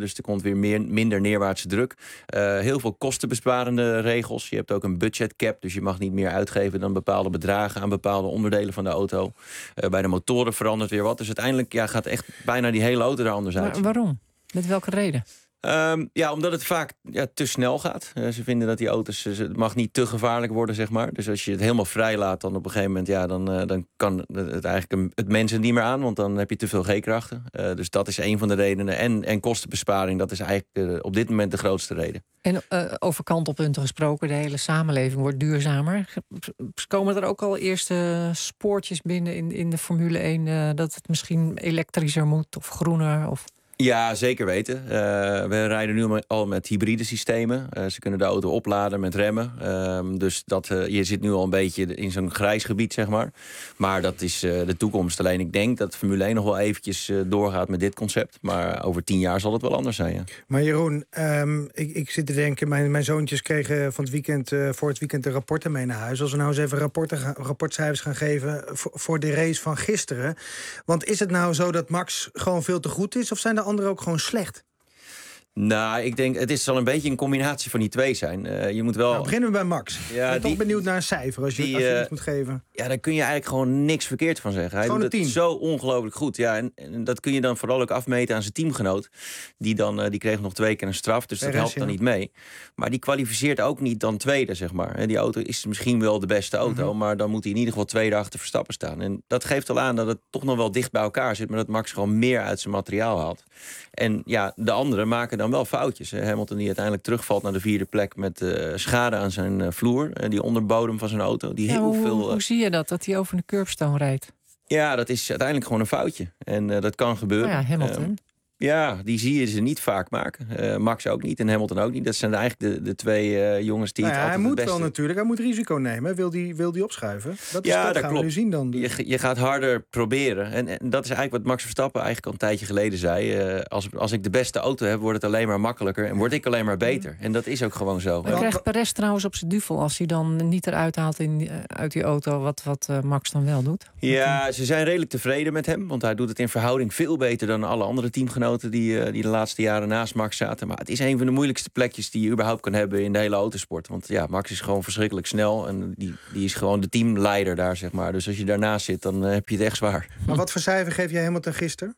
weer minder neerwaartse druk. Heel veel kostenbesparende regels. Je hebt ook een budget cap, dus je mag niet meer uitgeven dan bepaalde bedragen aan bepaalde onderdelen van de auto. Bij de motoren verandert weer wat. Dus uiteindelijk gaat echt bijna die hele auto er anders uit. Maar waarom? Met welke reden? Omdat het vaak te snel gaat. Ze vinden dat die auto's... Het mag niet te gevaarlijk worden, zeg maar. Dus als je het helemaal vrij laat, dan op een gegeven moment... dan kan het eigenlijk het mensen niet meer aan. Want dan heb je te veel G-krachten. Dus dat is een van de redenen. En kostenbesparing, dat is eigenlijk op dit moment de grootste reden. En over kantelpunten gesproken, de hele samenleving wordt duurzamer. Komen er ook al eerste spoortjes binnen in de Formule 1... dat het misschien elektrischer moet of groener? Of... Ja, zeker weten. We rijden nu al met hybride systemen. Ze kunnen de auto opladen met remmen. Dus je zit nu al een beetje in zo'n grijs gebied, zeg maar. Maar dat is de toekomst. Alleen ik denk dat Formule 1 nog wel eventjes doorgaat met dit concept. Maar over 10 jaar zal het wel anders zijn, ja. Maar Jeroen, ik zit te denken... Mijn zoontjes kregen van het weekend, voor het weekend de rapporten mee naar huis. Als we nou eens even rapportcijfers gaan geven voor de race van gisteren. Want is het nou zo dat Max gewoon veel te goed is? Of zijn de anderen ook gewoon slecht? Nou, ik denk, het zal een beetje een combinatie van die twee zijn. Je moet wel... Nou, beginnen we bij Max. Ja, ik ben toch benieuwd naar een cijfer als je het moet geven. Ja, daar kun je eigenlijk gewoon niks verkeerd van zeggen. Hij doet het zo ongelooflijk goed. Ja, en dat kun je dan vooral ook afmeten aan zijn teamgenoot. Die kreeg nog 2 keer een straf, dus dat helpt dan niet mee. Maar die kwalificeert ook niet dan tweede, zeg maar. Die auto is misschien wel de beste auto, maar dan moet hij in ieder geval tweede achter Verstappen staan. En dat geeft al aan dat het toch nog wel dicht bij elkaar zit, maar dat Max gewoon meer uit zijn materiaal haalt. En ja, de anderen maken dan wel foutjes. Hamilton die uiteindelijk terugvalt naar de 4e plek met schade aan zijn vloer. Die onderbodem van zijn auto. Die hoe zie je dat hij over de curbstone rijdt? Ja, dat is uiteindelijk gewoon een foutje. En dat kan gebeuren. Ja, Hamilton. Ja, die zie je ze niet vaak maken. Max ook niet en Hamilton ook niet. Dat zijn eigenlijk de twee jongens die het altijd hij moet het beste... wel natuurlijk, hij moet risico nemen. Wil die opschuiven? Dat gaan klopt. We nu zien dan. Je gaat harder proberen. En dat is eigenlijk wat Max Verstappen eigenlijk al een tijdje geleden zei. Als ik de beste auto heb, wordt het alleen maar makkelijker. En word ik alleen maar beter. En dat is ook gewoon zo. Dan krijgt Perez trouwens op zijn duvel als hij dan niet eruit haalt uit die auto wat Max dan wel doet. Ja, ze zijn redelijk tevreden met hem. Want hij doet het in verhouding veel beter dan alle andere teamgenoten die de laatste jaren naast Max zaten. Maar het is een van de moeilijkste plekjes die je überhaupt kan hebben in de hele autosport. Want ja, Max is gewoon verschrikkelijk snel. En die is gewoon de teamleider daar, zeg maar. Dus als je daarnaast zit, dan heb je het echt zwaar. Maar wat voor cijfer geef jij Hamilton gisteren?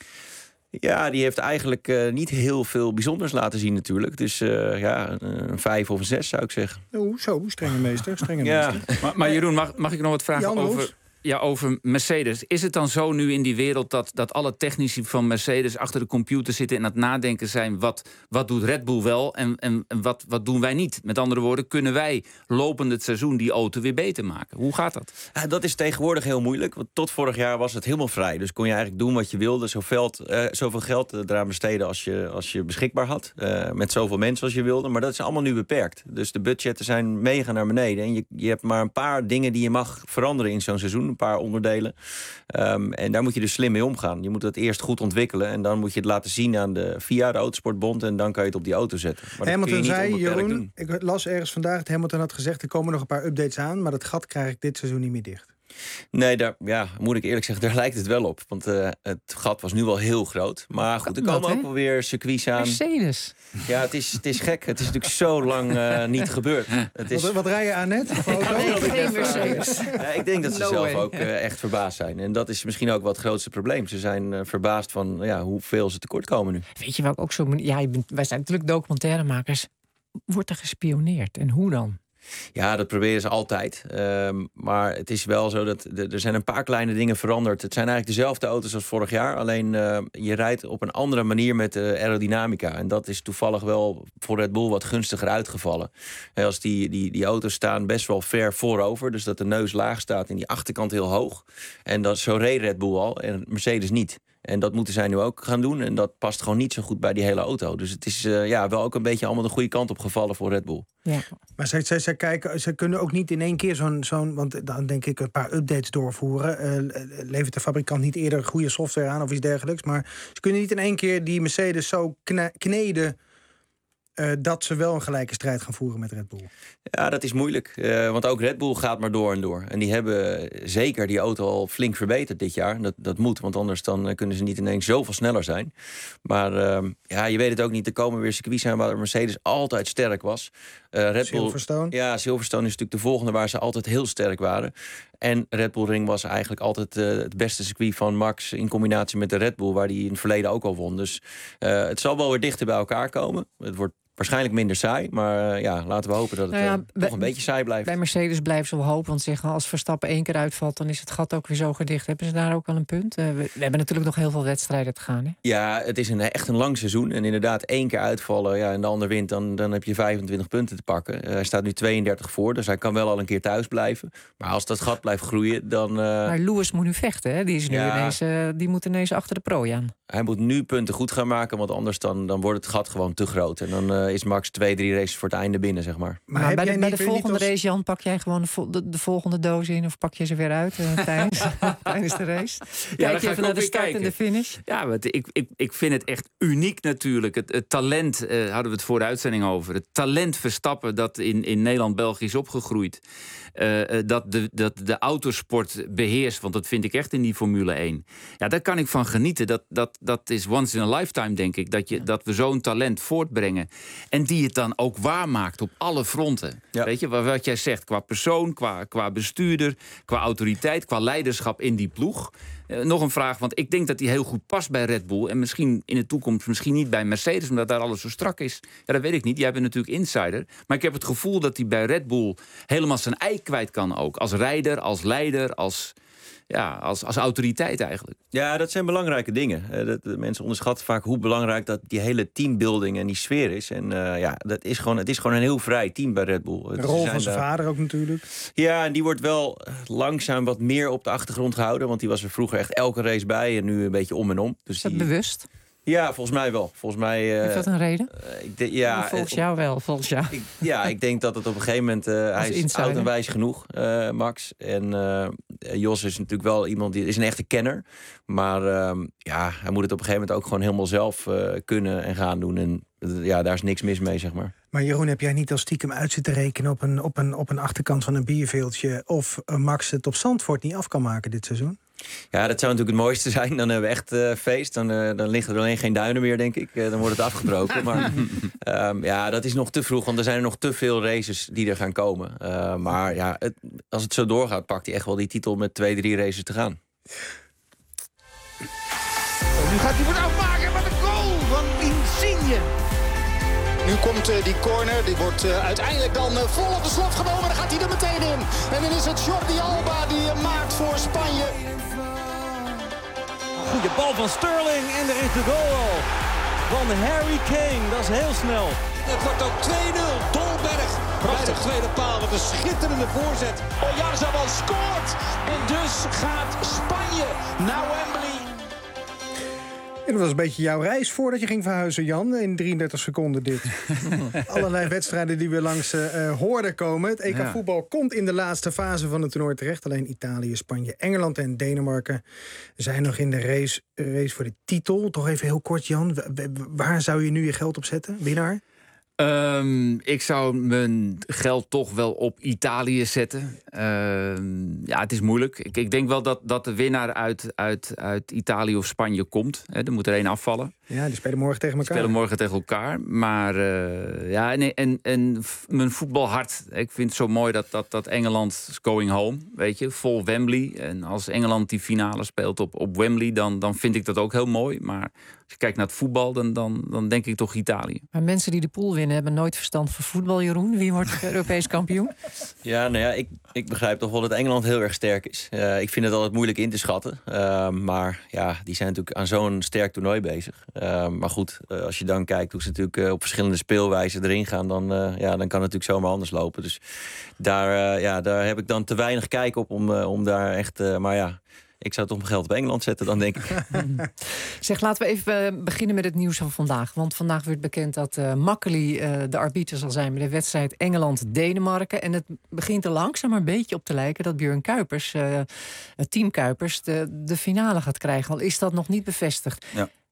Ja, die heeft eigenlijk niet heel veel bijzonders laten zien natuurlijk. Dus een 5 of een 6 zou ik zeggen. Zo, strenge meester. Maar Jeroen, mag ik nog wat vragen over Mercedes? Is het dan zo nu in die wereld dat alle technici van Mercedes achter de computer zitten en aan het nadenken zijn, wat doet Red Bull wel en wat doen wij niet? Met andere woorden, kunnen wij lopend het seizoen die auto weer beter maken? Hoe gaat dat? Ja, dat is tegenwoordig heel moeilijk. Want tot vorig jaar was het helemaal vrij. Dus kon je eigenlijk doen wat je wilde. Zoveel geld eraan besteden als je beschikbaar had. Met zoveel mensen als je wilde. Maar dat is allemaal nu beperkt. Dus de budgetten zijn mega naar beneden. En je hebt maar een paar dingen die je mag veranderen in zo'n seizoen. Een paar onderdelen. En daar moet je dus slim mee omgaan. Je moet het eerst goed ontwikkelen. En dan moet je het laten zien aan de Autosportbond. En dan kan je het op die auto zetten. Maar Hamilton zei, Jeroen, ik las ergens vandaag dat Hamilton had gezegd, er komen nog een paar updates aan, maar dat gat krijg ik dit seizoen niet meer dicht. Nee, moet ik eerlijk zeggen, daar lijkt het wel op. Want het gat was nu wel heel groot. Maar goed, er komen ook wel weer circuits aan. Mercedes. Ja, het is gek. Het is natuurlijk zo lang niet gebeurd. Wat rij je aan net? Geen Mercedes. Ik denk dat ze zelf ook echt verbaasd zijn. En dat is misschien ook wel het grootste probleem. Ze zijn verbaasd van hoeveel ze tekort komen nu. Weet je wat ook zo... wij zijn natuurlijk documentairemakers. Wordt er gespioneerd? En hoe dan? Ja, dat proberen ze altijd. Maar het is wel zo dat er zijn een paar kleine dingen veranderd. Het zijn eigenlijk dezelfde auto's als vorig jaar. Alleen je rijdt op een andere manier met de aerodynamica. En dat is toevallig wel voor Red Bull wat gunstiger uitgevallen. Als die auto's staan best wel ver voorover. Dus dat de neus laag staat en die achterkant heel hoog. En zo reed Red Bull al en Mercedes niet. En dat moeten zij nu ook gaan doen. En dat past gewoon niet zo goed bij die hele auto. Dus het is wel ook een beetje allemaal de goede kant op gevallen voor Red Bull. Ja. Maar ze kunnen ook niet in één keer zo'n want dan denk ik een paar updates doorvoeren. Levert de fabrikant niet eerder goede software aan of iets dergelijks. Maar ze kunnen niet in één keer die Mercedes zo kneden dat ze wel een gelijke strijd gaan voeren met Red Bull? Ja, dat is moeilijk. Want ook Red Bull gaat maar door en door. En die hebben zeker die auto al flink verbeterd dit jaar. Dat moet, want anders dan kunnen ze niet ineens zoveel sneller zijn. Maar je weet het ook niet. Er komen weer circuits zijn waar Mercedes altijd sterk was. Red Silverstone? Bull, ja, Silverstone is natuurlijk de volgende waar ze altijd heel sterk waren. En Red Bull Ring was eigenlijk altijd het beste circuit van Max in combinatie met de Red Bull, waar hij in het verleden ook al won. Dus het zal wel weer dichter bij elkaar komen. Het wordt waarschijnlijk minder saai, maar laten we hopen dat het nog een beetje saai blijft. Bij Mercedes blijven ze wel hopen, want zeggen als Verstappen 1 keer uitvalt, dan is het gat ook weer zo gedicht. Hebben ze daar ook wel een punt? We hebben natuurlijk nog heel veel wedstrijden te gaan. Hè? Ja, het is echt een lang seizoen. En inderdaad, 1 keer uitvallen en de ander wint, dan heb je 25 punten te pakken. Hij staat nu 32 voor, dus hij kan wel al een keer thuis blijven. Maar als dat gat blijft groeien, dan... Maar Lewis moet nu vechten, hè? Die is nu die moet ineens achter de prooi aan. Hij moet nu punten goed gaan maken, want anders dan wordt het gat gewoon te groot. En dan is Max 2-3 races voor het einde binnen, zeg maar. Maar bij de volgende race, Jan, pak jij gewoon de volgende doos in of pak je ze weer uit tijdens de race? Kijk je even naar de start en de finish? Ja, ik vind het echt uniek natuurlijk. Het talent, hadden we het voor de uitzending over. Het talent Verstappen dat in Nederland-België is opgegroeid. Dat de autosport beheerst, want dat vind ik echt in die Formule 1. Ja, daar kan ik van genieten. Dat is once in a lifetime, denk ik. Dat we zo'n talent voortbrengen. En die het dan ook waarmaakt op alle fronten. Ja. Weet je, wat jij zegt, qua persoon, qua bestuurder, qua autoriteit, qua leiderschap in die ploeg. Nog een vraag, want ik denk dat die heel goed past bij Red Bull. En misschien in de toekomst misschien niet bij Mercedes, omdat daar alles zo strak is. Ja, dat weet ik niet. Jij bent natuurlijk insider. Maar ik heb het gevoel dat hij bij Red Bull helemaal zijn ei kwijt kan ook. Als rijder, als leider, als autoriteit eigenlijk. Ja, dat zijn belangrijke dingen. De mensen onderschatten vaak hoe belangrijk dat die hele teambuilding en die sfeer is. En het is gewoon een heel vrij team bij Red Bull. De rol van zijn vader ook natuurlijk. Ja, en die wordt wel langzaam wat meer op de achtergrond gehouden. Want die was er vroeger echt elke race bij en nu een beetje om en om. Dus is dat bewust? Ja, volgens mij wel. Is dat een reden? Volgens jou wel, volgens jou. Ik denk dat het op een gegegeven moment... hij is oud en wijs genoeg, Max. En Jos is natuurlijk wel iemand die is een echte kenner. Maar hij moet het op een gegeven moment ook gewoon helemaal zelf kunnen en gaan doen. En daar is niks mis mee, zeg maar. Maar Jeroen, heb jij niet al stiekem uit zitten rekenen op een achterkant van een bierveeltje of Max het op Zandvoort niet af kan maken dit seizoen? Ja, dat zou natuurlijk het mooiste zijn. Dan hebben we echt feest. Dan liggen er alleen geen duinen meer, denk ik. Dan wordt het afgebroken. Maar dat is nog te vroeg, want er zijn er nog te veel races die er gaan komen. Maar als het zo doorgaat, pakt hij echt wel die titel met 2-3 races te gaan. Nu gaat hij het afmaken met een goal van Insigne. Nu komt die corner, die wordt uiteindelijk dan vol op de slof genomen. Dan gaat hij er meteen in. En dan is het Jordi Alba die maakt voor Spanje. Goede bal van Sterling en er is de goal van Harry Kane. Dat is heel snel. Het wordt ook 2-0. Dolberg bij de tweede paal. Wat een schitterende voorzet. Oyarzabal scoort. En dus gaat Spanje naar Wembley. En dat was een beetje jouw reis voordat je ging verhuizen, Jan. In 33 seconden dit. Allerlei wedstrijden die we langs hoorden komen. Het EK voetbal komt in de laatste fase van het toernooi terecht. Alleen Italië, Spanje, Engeland en Denemarken zijn nog in de race voor de titel. Toch even heel kort, Jan. Waar zou je nu je geld op zetten? Winnaar? Ik zou mijn geld toch wel op Italië zetten. Het is moeilijk. Ik denk wel dat de winnaar uit Italië of Spanje komt. Er moet er één afvallen. Ja, die spelen morgen tegen elkaar. Maar en mijn voetbalhart. Ik vind het zo mooi dat Engeland is going home. Weet je, vol Wembley. En als Engeland die finale speelt op Wembley, dan vind ik dat ook heel mooi. Maar als je kijkt naar het voetbal, dan denk ik toch Italië. Maar mensen die de pool winnen hebben nooit verstand van voetbal, Jeroen. Wie wordt Europees kampioen? Ja, ik begrijp toch wel dat Engeland heel erg sterk is. Ik vind het altijd moeilijk in te schatten. Maar die zijn natuurlijk aan zo'n sterk toernooi bezig. Maar goed, als je dan kijkt hoe ze natuurlijk op verschillende speelwijzen erin gaan, dan kan het natuurlijk zomaar anders lopen. Dus daar heb ik dan te weinig kijk op om daar echt... ik zou toch mijn geld op Engeland zetten dan, denk ik. Zeg, laten we even beginnen met het nieuws van vandaag. Want vandaag werd bekend dat Makkely de arbiter zal zijn bij de wedstrijd Engeland-Denemarken. En het begint er langzaam maar een beetje op te lijken dat Björn Kuipers, het team Kuipers, de finale gaat krijgen. Al is dat nog niet bevestigd. Ja.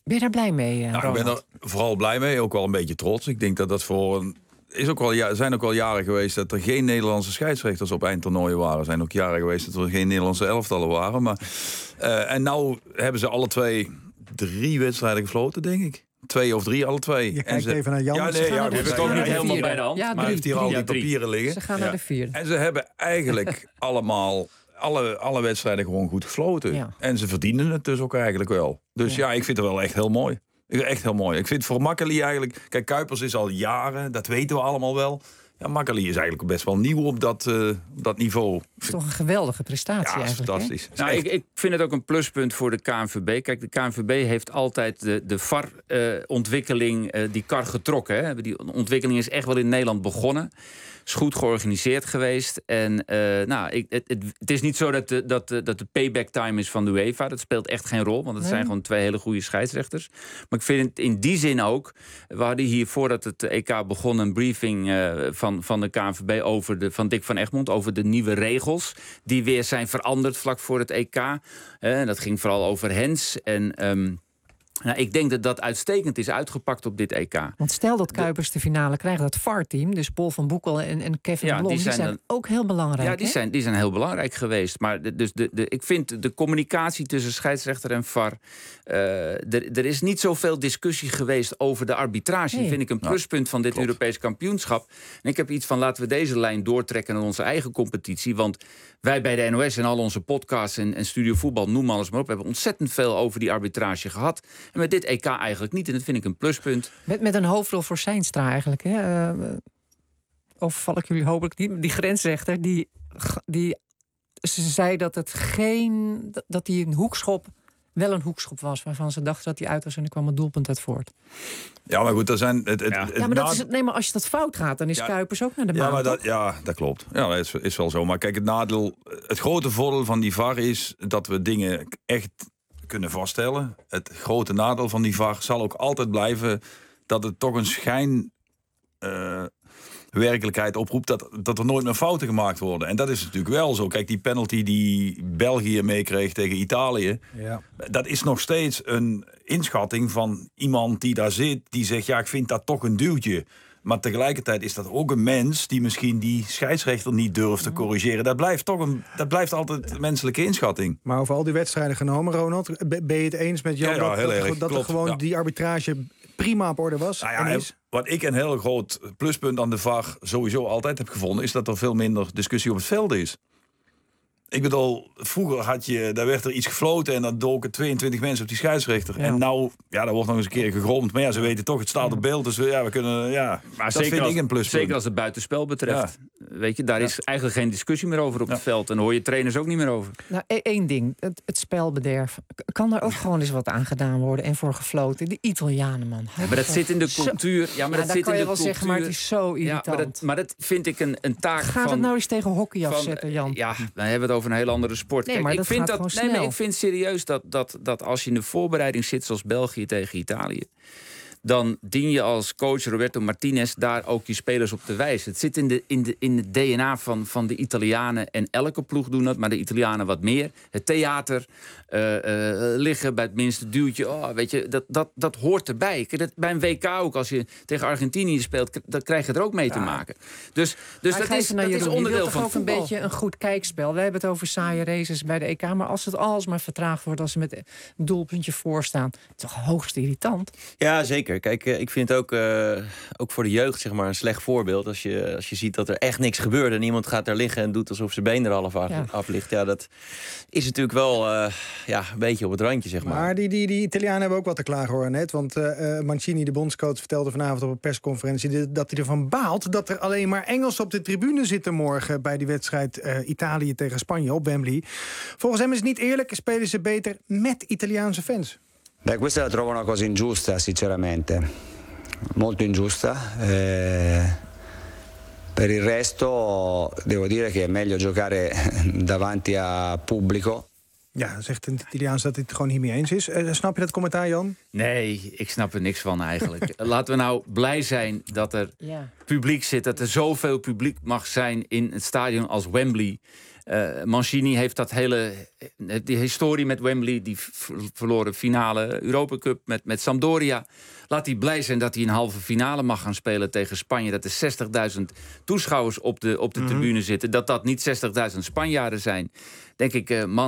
Ben je daar blij mee, Nou, ik Ronald? ben er vooral blij mee, ook wel een beetje trots. Ik denk dat dat zijn ook wel jaren geweest dat er geen Nederlandse scheidsrechters op eindtoernooien waren. Er zijn ook jaren geweest dat er geen Nederlandse elftallen waren. Maar, en nou hebben ze alle 3 wedstrijden gefloten, denk ik. 2 of 3, alle 2. Je kijkt even naar Jan. Ja, nee, dat heb ik ook niet helemaal bij de hand. Ja, maar heeft hier al die 3. papieren liggen. Ze gaan naar de 4. En ze hebben eigenlijk allemaal alle wedstrijden gewoon goed gefloten. Ja. En ze verdienen het dus ook eigenlijk wel. Dus ja, ik vind het wel echt heel mooi. Echt heel mooi. Ik vind voor Makkeli eigenlijk... Kijk, Kuipers is al jaren, dat weten we allemaal wel. Ja, Makkeli is eigenlijk best wel nieuw op dat niveau. Dat is toch een geweldige prestatie Ja, dat is eigenlijk. fantastisch. Nou, ik vind het ook een pluspunt voor de KNVB. Kijk, de KNVB heeft altijd de VAR-ontwikkeling, die kar getrokken. Hè. Die ontwikkeling is echt wel in Nederland begonnen. Is goed georganiseerd geweest. En het is niet zo dat de payback time is van de UEFA. Dat speelt echt geen rol, want het zijn gewoon 2 hele goede scheidsrechters. Maar ik vind het in die zin ook... We hadden hier voordat het EK begon een briefing van de KNVB van Dick van Egmond over de nieuwe regels die weer zijn veranderd vlak voor het EK. Dat ging vooral over hands en... ik denk dat dat uitstekend is uitgepakt op dit EK. Want stel dat Kuipers de finale krijgt, dat VAR-team... dus Paul van Boekel en Kevin Blom, die zijn ook heel belangrijk. Ja, die zijn heel belangrijk geweest. Maar ik vind de communicatie tussen scheidsrechter en VAR... Er is niet zoveel discussie geweest over de arbitrage. Dat vind ik een pluspunt van dit Europees kampioenschap. En ik heb iets van, laten we deze lijn doortrekken... naar onze eigen competitie. Want wij bij de NOS en al onze podcasts en Studio Voetbal... noem alles maar op, hebben ontzettend veel over die arbitrage gehad... En met dit EK eigenlijk niet. En dat vind ik een pluspunt. Met een hoofdrol voor Seinstra eigenlijk. Hè? Overval ik jullie hopelijk niet. Die grensrechter, die zei dat dat die een hoekschop wel een hoekschop was. Waarvan ze dachten dat hij uit was en er kwam een doelpunt uit voort. Ja, maar goed, er zijn... maar als je dat fout gaat, dan is Kuipers ook naar de baan. Dat klopt. Ja, dat is wel zo. Maar kijk, het grote voordeel van die VAR is dat we dingen echt kunnen vaststellen. Het grote nadeel van die VAR zal ook altijd blijven dat het toch een schijnwerkelijkheid oproept dat er nooit meer fouten gemaakt worden. En dat is natuurlijk wel zo. Kijk, die penalty die België meekreeg tegen Italië, dat is nog steeds een inschatting van iemand die daar zit, die zegt, ja, ik vind dat toch een duwtje. Maar tegelijkertijd is dat ook een mens die misschien die scheidsrechter niet durft te corrigeren. Dat blijft altijd een menselijke inschatting. Maar over al die wedstrijden genomen, Ronald, ben je het eens met Jan dat er gewoon die arbitrage prima op orde was? Wat ik een heel groot pluspunt aan de VAR sowieso altijd heb gevonden, is dat er veel minder discussie op het veld is. Ik bedoel, vroeger daar werd er iets gefloten en dan doken 22 mensen op die scheidsrechter. Ja. En nou, daar wordt nog eens een keer gegromd. Maar ze weten toch, het staat op beeld. Dus we kunnen, maar dat vind ik een pluspunt. Zeker als het buitenspel betreft. Ja. Weet je, daar is eigenlijk geen discussie meer over op het veld. En daar hoor je trainers ook niet meer over. Nou, één ding, het spelbederf. Kan daar ook gewoon eens wat aan gedaan worden en voor gefloten? De Italianen, man. Ja, maar dat zit in de cultuur. Ja, maar dat zit kan in je de wel cultuur. zeggen, maar het is zo irritant. Maar dat vind ik een taak van... Gaat het nou eens tegen hockey afzetten, Jan? Ja, dan hebben we het over een heel andere sport. Nee, maar ik vind serieus dat als je in de voorbereiding zit, zoals België tegen Italië, dan dien je als coach Roberto Martinez daar ook je spelers op te wijzen. Het zit in het DNA van de Italianen. En elke ploeg doen dat, maar de Italianen wat meer. Het theater, liggen bij het minste duwtje. Oh, weet je, dat hoort erbij. Bij een WK ook, als je tegen Argentinië speelt, dan krijg je er ook mee te maken. Dus dat is onderdeel van ook voetbal. Een beetje een goed kijkspel. We hebben het over saaie races bij de EK. Maar als het alsmaar vertraagd wordt, als ze met een doelpuntje voorstaan, toch hoogst irritant. Ja, zeker. Kijk, ik vind het ook voor de jeugd zeg maar een slecht voorbeeld. Als je ziet dat er echt niks gebeurt en iemand gaat daar liggen en doet alsof zijn been er half af ligt. Ja, dat is natuurlijk wel een beetje op het randje, zeg maar. Maar die Italianen hebben ook wat te klagen, hoor, net. Want Mancini, de bondscoach, vertelde vanavond op een persconferentie dat hij ervan baalt dat er alleen maar Engelsen op de tribune zitten morgen bij die wedstrijd Italië tegen Spanje op Wembley. Volgens hem is het niet eerlijk, spelen ze beter met Italiaanse fans. Beh, questa la trovo una cosa ingiusta, sinceramente. Molto ingiusta. Per il resto devo dire che è meglio giocare davanti a pubblico. Ja, zegt een Italiaans dat hij het gewoon niet mee eens is. Snap je dat commentaar, Jan? Nee, ik snap er niks van eigenlijk. Laten we nou blij zijn dat er publiek zit. Dat er zoveel publiek mag zijn in het stadion als Wembley. Mancini heeft die historie met Wembley, die verloren finale Europa Cup met Sampdoria. Laat hij blij zijn dat hij een halve finale mag gaan spelen tegen Spanje. Dat er 60.000 toeschouwers op de tribune zitten. Dat niet 60.000 Spanjaarden zijn. Denk ik,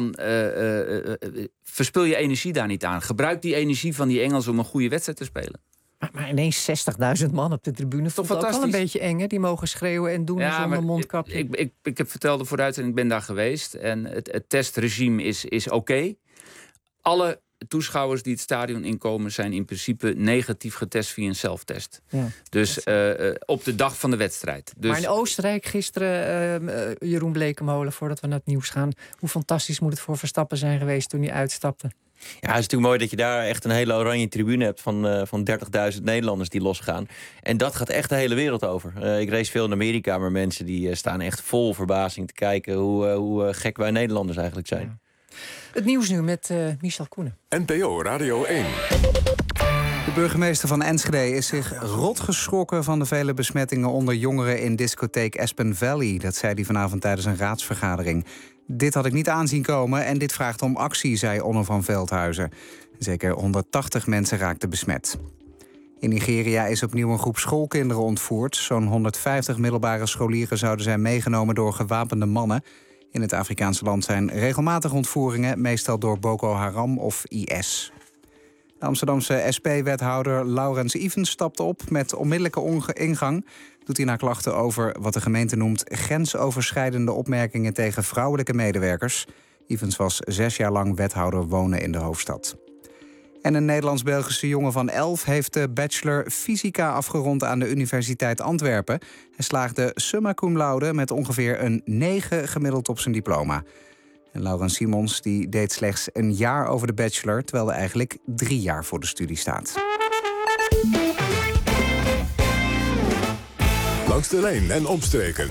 verspil je energie daar niet aan. Gebruik die energie van die Engelsen om een goede wedstrijd te spelen. Maar ineens 60.000 man op de tribune. Toch ook wel een beetje eng, hè? Die mogen schreeuwen en doen zonder mondkapje. Ik heb vertelde vooruit en ik ben daar geweest. En het testregime is oké. Alle toeschouwers die het stadion inkomen zijn in principe negatief getest via een zelftest. Ja, dus op de dag van de wedstrijd. Dus... Maar in Oostenrijk gisteren, Jeroen Blekemolen, voordat we naar het nieuws gaan, hoe fantastisch moet het voor Verstappen zijn geweest toen hij uitstapte? Ja, het is natuurlijk mooi dat je daar echt een hele oranje tribune hebt van 30.000 Nederlanders die losgaan. En dat gaat echt de hele wereld over. Ik race veel in Amerika, maar mensen die staan echt vol verbazing te kijken hoe gek wij Nederlanders eigenlijk zijn. Ja. Het nieuws nu met Michel Koenen. NPO Radio 1. De burgemeester van Enschede is zich rot geschrokken van de vele besmettingen onder jongeren in discotheek Aspen Valley. Dat zei hij vanavond tijdens een raadsvergadering. Dit had ik niet aanzien komen en dit vraagt om actie, zei Onno van Veldhuizen. Zeker 180 mensen raakten besmet. In Nigeria is opnieuw een groep schoolkinderen ontvoerd. Zo'n 150 middelbare scholieren zouden zijn meegenomen door gewapende mannen. In het Afrikaanse land zijn regelmatig ontvoeringen, meestal door Boko Haram of IS. De Amsterdamse SP-wethouder Laurens Ivens stapte op met onmiddellijke ingang. Doet hij naar klachten over wat de gemeente noemt grensoverschrijdende opmerkingen tegen vrouwelijke medewerkers. Ivens was 6 jaar lang wethouder wonen in de hoofdstad. En een Nederlands-Belgische jongen van 11 heeft de bachelor fysica afgerond aan de Universiteit Antwerpen. Hij slaagde summa cum laude met ongeveer een 9 gemiddeld op zijn diploma. En Laurens Simons die deed slechts een jaar over de bachelor, terwijl er eigenlijk 3 jaar voor de studie staat. Langs de lijn en omstreken.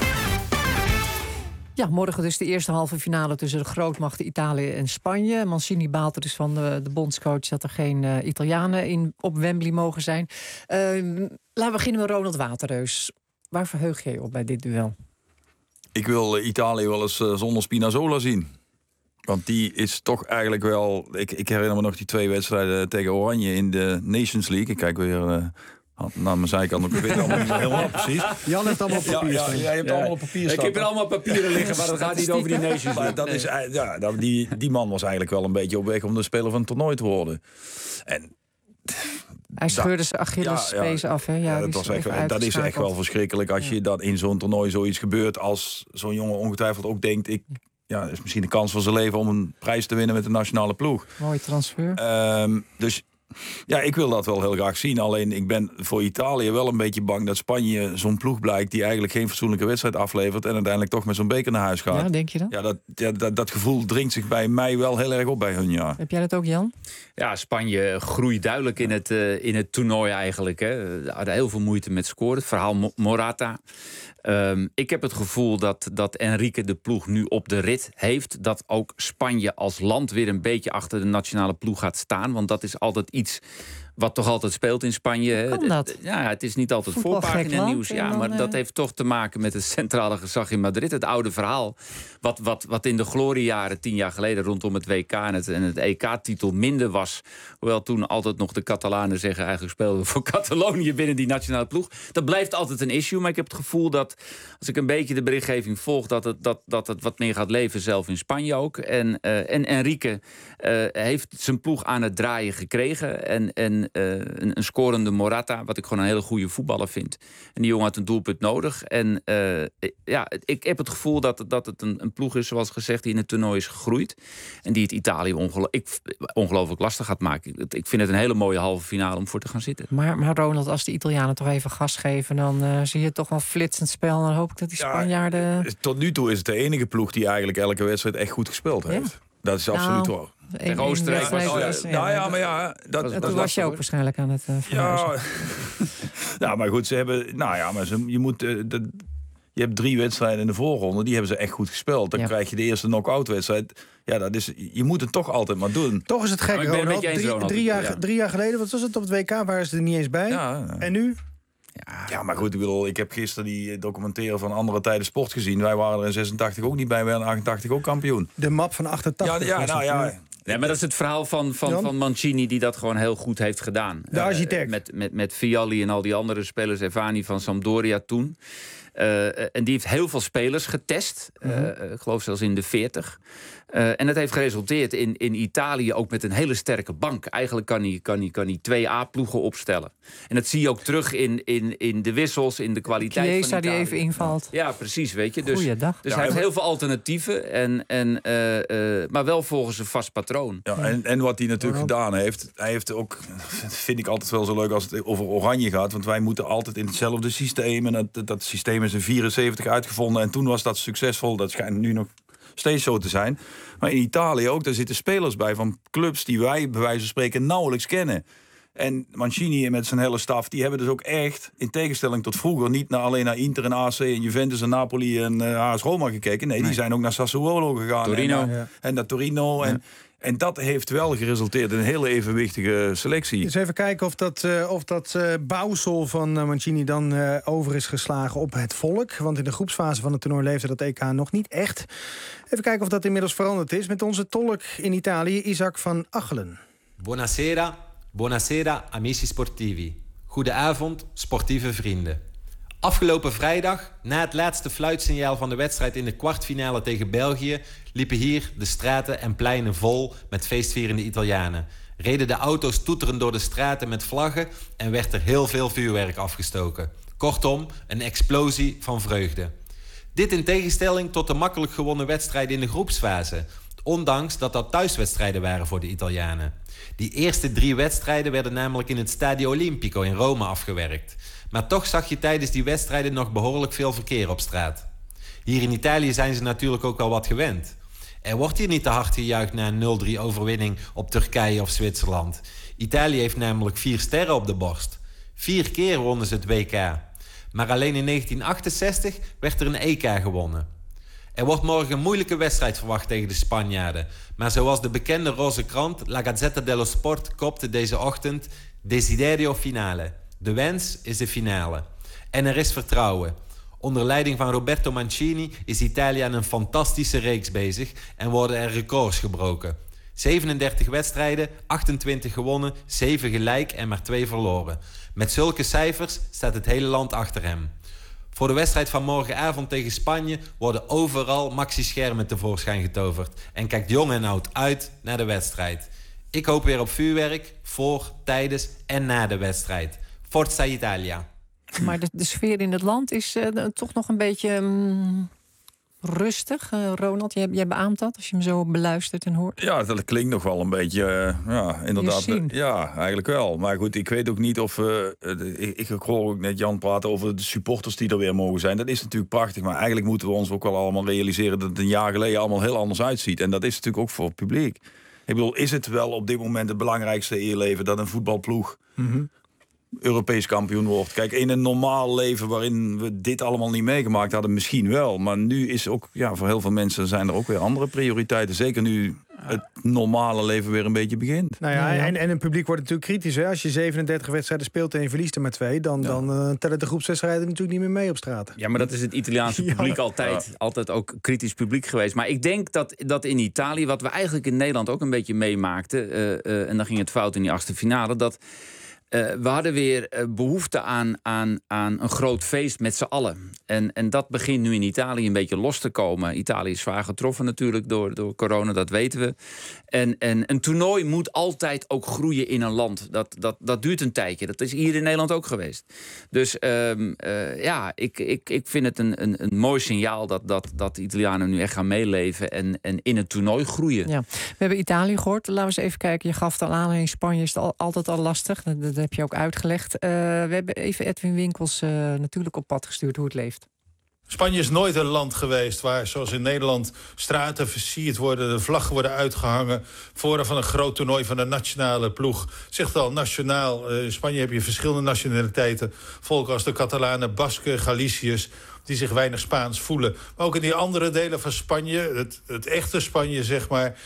Ja, morgen dus de eerste halve finale tussen de grootmachten Italië en Spanje. Mancini baalt er dus van de bondscoach dat er geen Italianen op Wembley mogen zijn. Laten we beginnen met Ronald Waterreus. Waar verheug jij op bij dit duel? Ik wil Italië wel eens zonder Spinazzola zien. Want die is toch eigenlijk wel... Ik herinner me nog die 2 wedstrijden tegen Oranje in de Nations League. Ik kijk weer... naar mijn zijkant, ik weet allemaal niet helemaal precies. Jan heeft allemaal op papier staan. Ja, je hebt allemaal op papier staan. Ik heb er allemaal papieren liggen, maar dat gaat niet over die Nations League. Dat is, die man was eigenlijk wel een beetje op weg om de speler van het toernooi te worden. En hij scheurde zijn Achillespees af. Hè? Ja, dat is echt wel verschrikkelijk als je dat in zo'n toernooi zoiets gebeurt. Als zo'n jongen ongetwijfeld ook denkt... het is misschien de kans van zijn leven om een prijs te winnen met de nationale ploeg. Mooie transfer. Dus ja, ik wil dat wel heel graag zien. Alleen ik ben voor Italië wel een beetje bang dat Spanje zo'n ploeg blijkt die eigenlijk geen fatsoenlijke wedstrijd aflevert en uiteindelijk toch met zo'n beker naar huis gaat. Ja, denk je dat? Ja, dat gevoel dringt zich bij mij wel heel erg op bij hun, ja. Heb jij dat ook, Jan? Ja, Spanje groeit duidelijk in het toernooi eigenlijk. Hè. Hadden heel veel moeite met scoren. Het verhaal Morata. Ik heb het gevoel dat Enrique de ploeg nu op de rit heeft. Dat ook Spanje als land weer een beetje achter de nationale ploeg gaat staan. Want dat is altijd iets wat toch altijd speelt in Spanje. Kan dat? Ja, het is niet altijd voorpagina nieuws. Ja, maar dat heeft toch te maken met het centrale gezag in Madrid. Het oude verhaal. Wat in de gloriejaren 10 jaar geleden rondom het WK en het EK-titel minder was. Hoewel toen altijd nog de Catalanen zeggen eigenlijk speelden we voor Catalonië binnen die nationale ploeg. Dat blijft altijd een issue. Maar ik heb het gevoel dat als ik een beetje de berichtgeving volg dat het wat meer gaat leven zelf in Spanje ook. En Enrique heeft zijn ploeg aan het draaien gekregen. En een scorende Morata, wat ik gewoon een hele goede voetballer vind. En die jongen had een doelpunt nodig. En ik heb het gevoel dat het een ploeg is, zoals gezegd, die in het toernooi is gegroeid. En die het Italië ongelooflijk lastig gaat maken. Ik vind het een hele mooie halve finale om voor te gaan zitten. Maar Ronald, als de Italianen toch even gas geven, dan zie je toch wel flitsend spel. En dan hoop ik dat die Spanjaarden... Tot nu toe is het de enige ploeg die eigenlijk elke wedstrijd echt goed gespeeld heeft. Ja? Dat is absoluut waar. Tegen Oostenrijk was was je ook waarschijnlijk aan het ja, maar goed, ze hebben... Je hebt 3 wedstrijden in de voorronde, die hebben ze echt goed gespeeld. Dan krijg je de eerste knock-out wedstrijd. Ja, je moet het toch altijd maar doen. Toch is het gek, Ronald. 3 jaar geleden, wat was het op het WK, waren ze er niet eens bij. Ja. En nu? Ja, maar goed, ik heb gisteren die documentaire van Andere Tijden Sport gezien. Wij waren er in 86 ook niet bij, wij waren in 88 ook kampioen. De map van 88. Ja, maar dat is het verhaal van Mancini die dat gewoon heel goed heeft gedaan. De architect. Met Vialli en al die andere spelers. Evani van Sampdoria toen. En die heeft heel veel spelers getest. Ik geloof zelfs in de 40. En dat heeft geresulteerd in Italië ook met een hele sterke bank. Eigenlijk kan hij 2 A-ploegen opstellen. En dat zie je ook terug in de wissels, in de kwaliteit Chiesa van Italië. die even invalt. Ja, precies, weet je. Dus Goeiedag. hij heeft heel veel alternatieven. Maar wel volgens een vast patroon. Ja, en wat hij natuurlijk gedaan heeft... Hij heeft ook, vind ik altijd wel zo leuk als het over Oranje gaat... want wij moeten altijd in hetzelfde systeem... en dat systeem is in 74 uitgevonden... en toen was dat succesvol. Dat schijnt nu nog steeds zo te zijn. Maar in Italië ook, daar zitten spelers bij... van clubs die wij, bij wijze van spreken, nauwelijks kennen. En Mancini met zijn hele staf... die hebben dus ook echt, in tegenstelling tot vroeger... niet alleen naar Inter en AC en Juventus en Napoli en AS Roma gekeken. Nee, die zijn ook naar Sassuolo gegaan. Torino. En naar Torino. En dat heeft wel geresulteerd in een hele evenwichtige selectie. Dus even kijken of dat bouwsel van Mancini dan over is geslagen op het volk. Want in de groepsfase van het toernooi leefde dat EK nog niet echt. Even kijken of dat inmiddels veranderd is met onze tolk in Italië, Isaac van Achelen. Buonasera amici sportivi. Goedenavond, sportieve vrienden. Afgelopen vrijdag, na het laatste fluitsignaal van de wedstrijd in de kwartfinale tegen België, liepen hier de straten en pleinen vol met feestvierende Italianen. Reden de auto's toeterend door de straten met vlaggen en werd er heel veel vuurwerk afgestoken. Kortom, een explosie van vreugde. Dit in tegenstelling tot de makkelijk gewonnen wedstrijden in de groepsfase, ondanks dat thuiswedstrijden waren voor de Italianen. Die eerste 3 wedstrijden werden namelijk in het Stadio Olimpico in Rome afgewerkt. Maar toch zag je tijdens die wedstrijden nog behoorlijk veel verkeer op straat. Hier in Italië zijn ze natuurlijk ook wel wat gewend. Er wordt hier niet te hard gejuicht na een 0-3 overwinning op Turkije of Zwitserland. Italië heeft namelijk 4 sterren op de borst. 4 keer wonnen ze het WK. Maar alleen in 1968 werd er een EK gewonnen. Er wordt morgen een moeilijke wedstrijd verwacht tegen de Spanjaarden. Maar zoals de bekende roze krant La Gazzetta dello Sport kopte deze ochtend... Desiderio finale. De wens is de finale. En er is vertrouwen. Onder leiding van Roberto Mancini is Italië aan een fantastische reeks bezig... en worden er records gebroken. 37 wedstrijden, 28 gewonnen, 7 gelijk en maar 2 verloren. Met zulke cijfers staat het hele land achter hem. Voor de wedstrijd van morgenavond tegen Spanje worden overal maxi-schermen tevoorschijn getoverd. En kijkt jong en oud uit naar de wedstrijd. Ik hoop weer op vuurwerk, voor, tijdens en na de wedstrijd. Forza Italia. Maar de sfeer in het land is toch nog een beetje rustig. Ronald, jij beaamt dat als je hem zo beluistert en hoort? Ja, dat klinkt nog wel een beetje, inderdaad. Ja, eigenlijk wel. Maar goed, ik weet ook niet of... ik hoor ook net Jan praten over de supporters die er weer mogen zijn. Dat is natuurlijk prachtig, maar eigenlijk moeten we ons ook wel allemaal realiseren... dat het een jaar geleden allemaal heel anders uitziet. En dat is natuurlijk ook voor het publiek. Ik bedoel, is het wel op dit moment het belangrijkste in je leven... dat een voetbalploeg... Europees kampioen wordt. Kijk, in een normaal leven waarin we dit allemaal niet meegemaakt hadden, misschien wel. Maar nu is ook, voor heel veel mensen zijn er ook weer andere prioriteiten. Zeker nu het normale leven weer een beetje begint. Nou ja, en het publiek wordt natuurlijk kritisch. Hè? Als je 37 wedstrijden speelt en je verliest er maar 2... dan tellen de groepswedstrijden natuurlijk niet meer mee op straat. Ja, maar dat is het Italiaanse publiek altijd ook kritisch publiek geweest. Maar ik denk dat in Italië, wat we eigenlijk in Nederland ook een beetje meemaakten... en dan ging het fout in die 8e finale... dat we hadden weer behoefte aan een groot feest met z'n allen. En dat begint nu in Italië een beetje los te komen. Italië is zwaar getroffen natuurlijk door corona, dat weten we. En een toernooi moet altijd ook groeien in een land. Dat duurt een tijdje. Dat is hier in Nederland ook geweest. Dus ik vind het een mooi signaal dat de Italianen nu echt gaan meeleven en in het toernooi groeien. Ja. We hebben Italië gehoord. Laten we eens even kijken. Je gaf het al aan. In Spanje is het altijd al lastig. Dat heb je ook uitgelegd. We hebben even Edwin Winkels natuurlijk op pad gestuurd hoe het leeft. Spanje is nooit een land geweest waar, zoals in Nederland, straten versierd worden, de vlaggen worden uitgehangen vooraf van een groot toernooi van de nationale ploeg. Zegt al, nationaal. In Spanje heb je verschillende nationaliteiten. Volken als de Catalanen, Basken, Galiciërs, die zich weinig Spaans voelen. Maar ook in die andere delen van Spanje, het echte Spanje, zeg maar,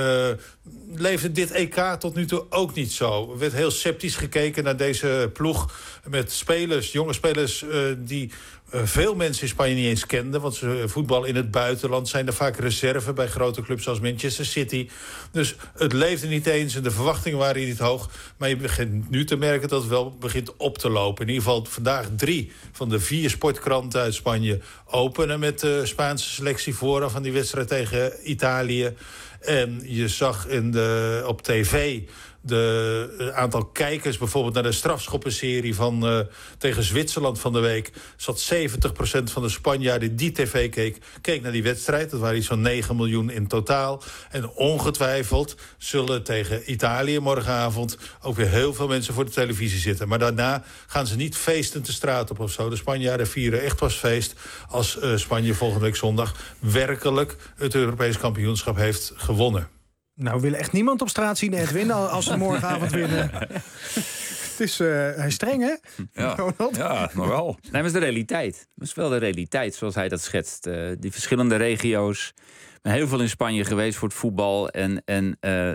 leefde dit EK tot nu toe ook niet zo. Er werd heel sceptisch gekeken naar deze ploeg met spelers, jonge spelers die veel mensen in Spanje niet eens kenden, want ze voetballen in het buitenland, zijn er vaak reserve bij grote clubs als Manchester City. Dus het leefde niet eens en de verwachtingen waren niet hoog. Maar je begint nu te merken dat het wel begint op te lopen. In ieder geval vandaag 3 van de 4 sportkranten uit Spanje openen met de Spaanse selectie vooraf van die wedstrijd tegen Italië. En je zag op tv de aantal kijkers bijvoorbeeld naar de strafschoppenserie van tegen Zwitserland van de week. Zat 70% van de Spanjaarden die tv keek naar die wedstrijd. Dat waren iets van 9 miljoen in totaal. En ongetwijfeld zullen tegen Italië morgenavond ook weer heel veel mensen voor de televisie zitten. Maar daarna gaan ze niet feestend de straat op of zo. De Spanjaarden vieren echt pas feest als Spanje volgende week zondag werkelijk het Europees kampioenschap heeft gewonnen. Nou, we willen echt niemand op straat zien, Edwin, als ze morgenavond winnen. Het is hij is streng, hè? Ja, nog wel. Nee, maar het is de realiteit. Dat is wel de realiteit, zoals hij dat schetst. Die verschillende regio's. Ik ben heel veel in Spanje geweest voor het voetbal. En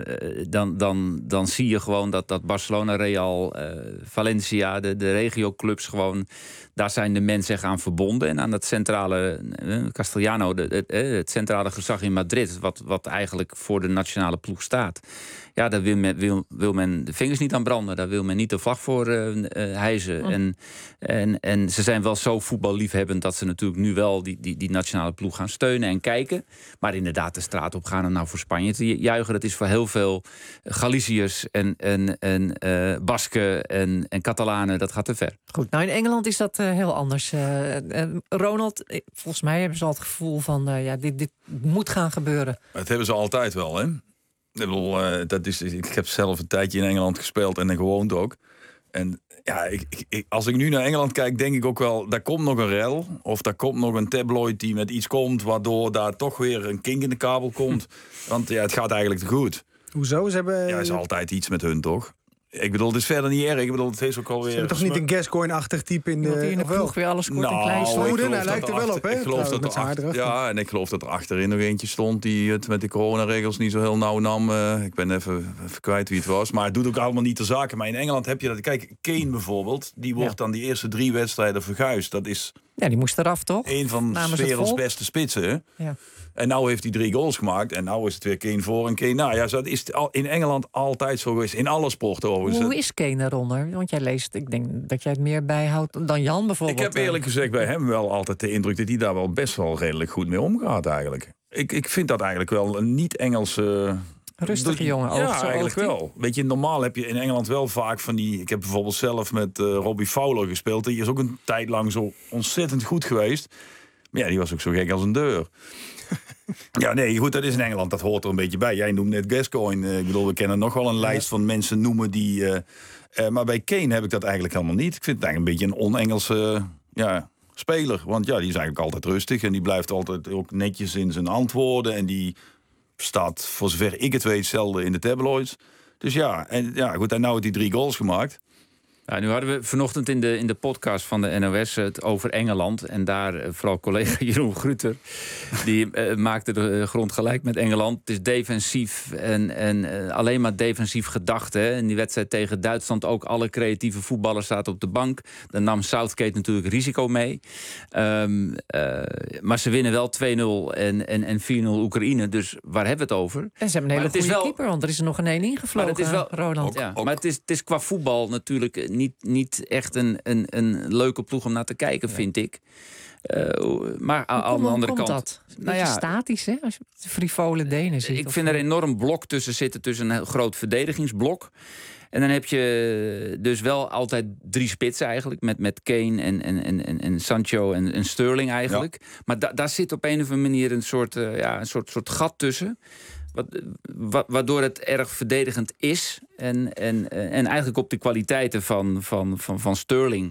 dan zie je gewoon dat Barcelona, Real, Valencia, de regioclubs gewoon, daar zijn de mensen aan verbonden. En aan dat centrale Castellano, het centrale gezag in Madrid, wat eigenlijk voor de nationale ploeg staat. Ja, daar wil men de vingers niet aan branden. Daar wil men niet de vlag voor hijsen. En ze zijn wel zo voetballiefhebbend dat ze natuurlijk nu wel die nationale ploeg gaan steunen en kijken. Maar inderdaad de straat op gaan en nou voor Spanje te juichen. Dat is voor heel veel Galiciërs en Basken en Catalanen, dat gaat te ver. Goed, nou in Engeland is dat heel anders. Ronald, volgens mij hebben ze al het gevoel van dit moet gaan gebeuren. Dat hebben ze altijd wel, hè? Ik heb zelf een tijdje in Engeland gespeeld en gewoond ook. En ja, als ik nu naar Engeland kijk, denk ik ook wel, daar komt nog een rel. Of daar komt nog een tabloid die met iets komt, waardoor daar toch weer een kink in de kabel komt. Want ja, het gaat eigenlijk te goed. Hoezo? Ze hebben... Ja, is altijd iets met hun, toch? Ik bedoel, het is verder niet erg. Ik bedoel, het is ook alweer... Ze hebben toch niet een Gascoigne-achtig type in de ploeg weer alles kort en klein Snowden, hij lijkt er wel op, hè? Ik geloof dat en ik geloof dat er achterin nog eentje stond die het met de coronaregels niet zo heel nauw nam. Ik ben even kwijt wie het was. Maar het doet ook allemaal niet ter zake. Maar in Engeland heb je dat... Kijk, Kane bijvoorbeeld, die wordt dan die eerste 3 wedstrijden verguisd. Dat is... Ja, die moest eraf, toch? Een van de werelds beste spitsen, hè? Ja. En nou heeft hij 3 goals gemaakt. En nou is het weer Kane voor en Kane na. Ja, dat is in Engeland altijd zo geweest. In alle sporten overigens. Hoe is Kane daaronder? Want jij leest, ik denk dat jij het meer bijhoudt dan Jan bijvoorbeeld. Ik heb eerlijk gezegd bij hem wel altijd de indruk dat hij daar wel best wel redelijk goed mee omgaat eigenlijk. Ik vind dat eigenlijk wel een niet-Engelse... Rustige jongen. Ja, eigenlijk wel. Weet je, normaal heb je in Engeland wel vaak van die... Ik heb bijvoorbeeld zelf met Robbie Fowler gespeeld. Die is ook een tijd lang zo ontzettend goed geweest. Maar ja, die was ook zo gek als een deur. Ja, nee, goed, dat is in Engeland. Dat hoort er een beetje bij. Jij noemt net Gascoigne. Ik bedoel, we kennen nog wel een lijst van mensen noemen die... maar bij Kane heb ik dat eigenlijk helemaal niet. Ik vind het eigenlijk een beetje een on-Engelse speler. Want ja, die is eigenlijk altijd rustig. En die blijft altijd ook netjes in zijn antwoorden. En die staat, voor zover ik het weet, zelden in de tabloids. Dus ja, goed, en nou heeft hij 3 goals gemaakt. Ja, nu hadden we vanochtend in de podcast van de NOS het over Engeland. En daar vooral collega Jeroen Gruter, die maakte de grond gelijk met Engeland. Het is defensief en alleen maar defensief gedacht. Hè. In die wedstrijd tegen Duitsland ook alle creatieve voetballers zaten op de bank. Dan nam Southgate natuurlijk risico mee. Maar ze winnen wel 2-0 en 4-0 Oekraïne. Dus waar hebben we het over? En ze hebben een hele goede keeper, want er is er nog een 1 ingevlogen. Maar het is wel, Ronald. Maar het is qua voetbal natuurlijk niet echt een leuke ploeg om naar te kijken, vind ik. Maar aan de andere kant... Dat? Een beetje statisch, hè? Als je de frivole Denen ziet. Ik vind er een enorm blok tussen zitten, tussen een groot verdedigingsblok. En dan heb je dus wel altijd 3 spitsen eigenlijk. Met Kane en Sancho en Sterling eigenlijk. Ja. Maar daar zit op een of andere manier een soort gat tussen. Waardoor het erg verdedigend is. En eigenlijk op de kwaliteiten van Sterling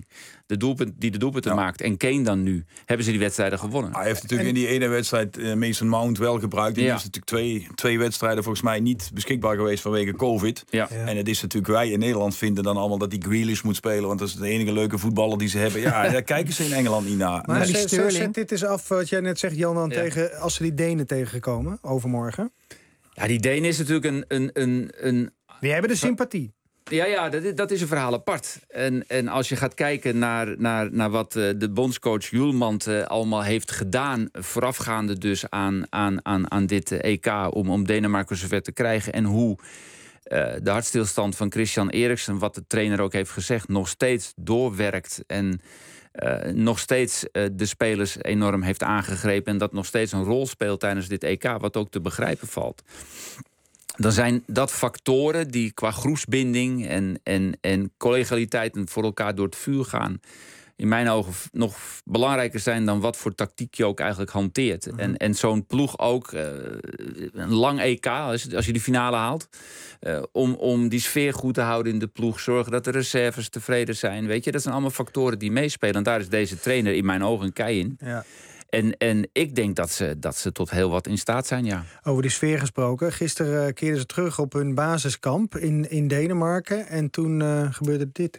die de doelpunten maakt. En Kane dan nu. Hebben ze die wedstrijden gewonnen. Hij heeft natuurlijk in die ene wedstrijd Mason Mount wel gebruikt. Die is natuurlijk twee wedstrijden volgens mij niet beschikbaar geweest vanwege COVID. Ja. En het is natuurlijk, wij in Nederland vinden dan allemaal dat die Grealish moet spelen. Want dat is de enige leuke voetballer die ze hebben. Ja, daar kijken ze in Engeland niet naar. Maar zet dit eens af wat jij net zegt, Jan, dan tegen, als ze die Denen tegenkomen overmorgen. Ja, die Denen is natuurlijk een die hebben de sympathie. Ja, dat is een verhaal apart. En als je gaat kijken naar wat de bondscoach Hjulmand allemaal heeft gedaan, voorafgaande dus aan dit EK, om Denemarken zover te krijgen, en hoe de hartstilstand van Christian Eriksen, wat de trainer ook heeft gezegd, nog steeds doorwerkt en nog steeds de spelers enorm heeft aangegrepen en dat nog steeds een rol speelt tijdens dit EK, wat ook te begrijpen valt. Dan zijn dat factoren die qua groepsbinding en collegialiteit en voor elkaar door het vuur gaan, in mijn ogen nog belangrijker zijn dan wat voor tactiek je ook eigenlijk hanteert. En zo'n ploeg ook, een lang EK, als je die finale haalt, om die sfeer goed te houden in de ploeg, zorgen dat de reserves tevreden zijn. Weet je, dat zijn allemaal factoren die meespelen. En daar is deze trainer in mijn ogen een kei in. Ja. En ik denk dat ze tot heel wat in staat zijn, ja. Over die sfeer gesproken. Gisteren keerden ze terug op hun basiskamp in Denemarken. En toen gebeurde dit.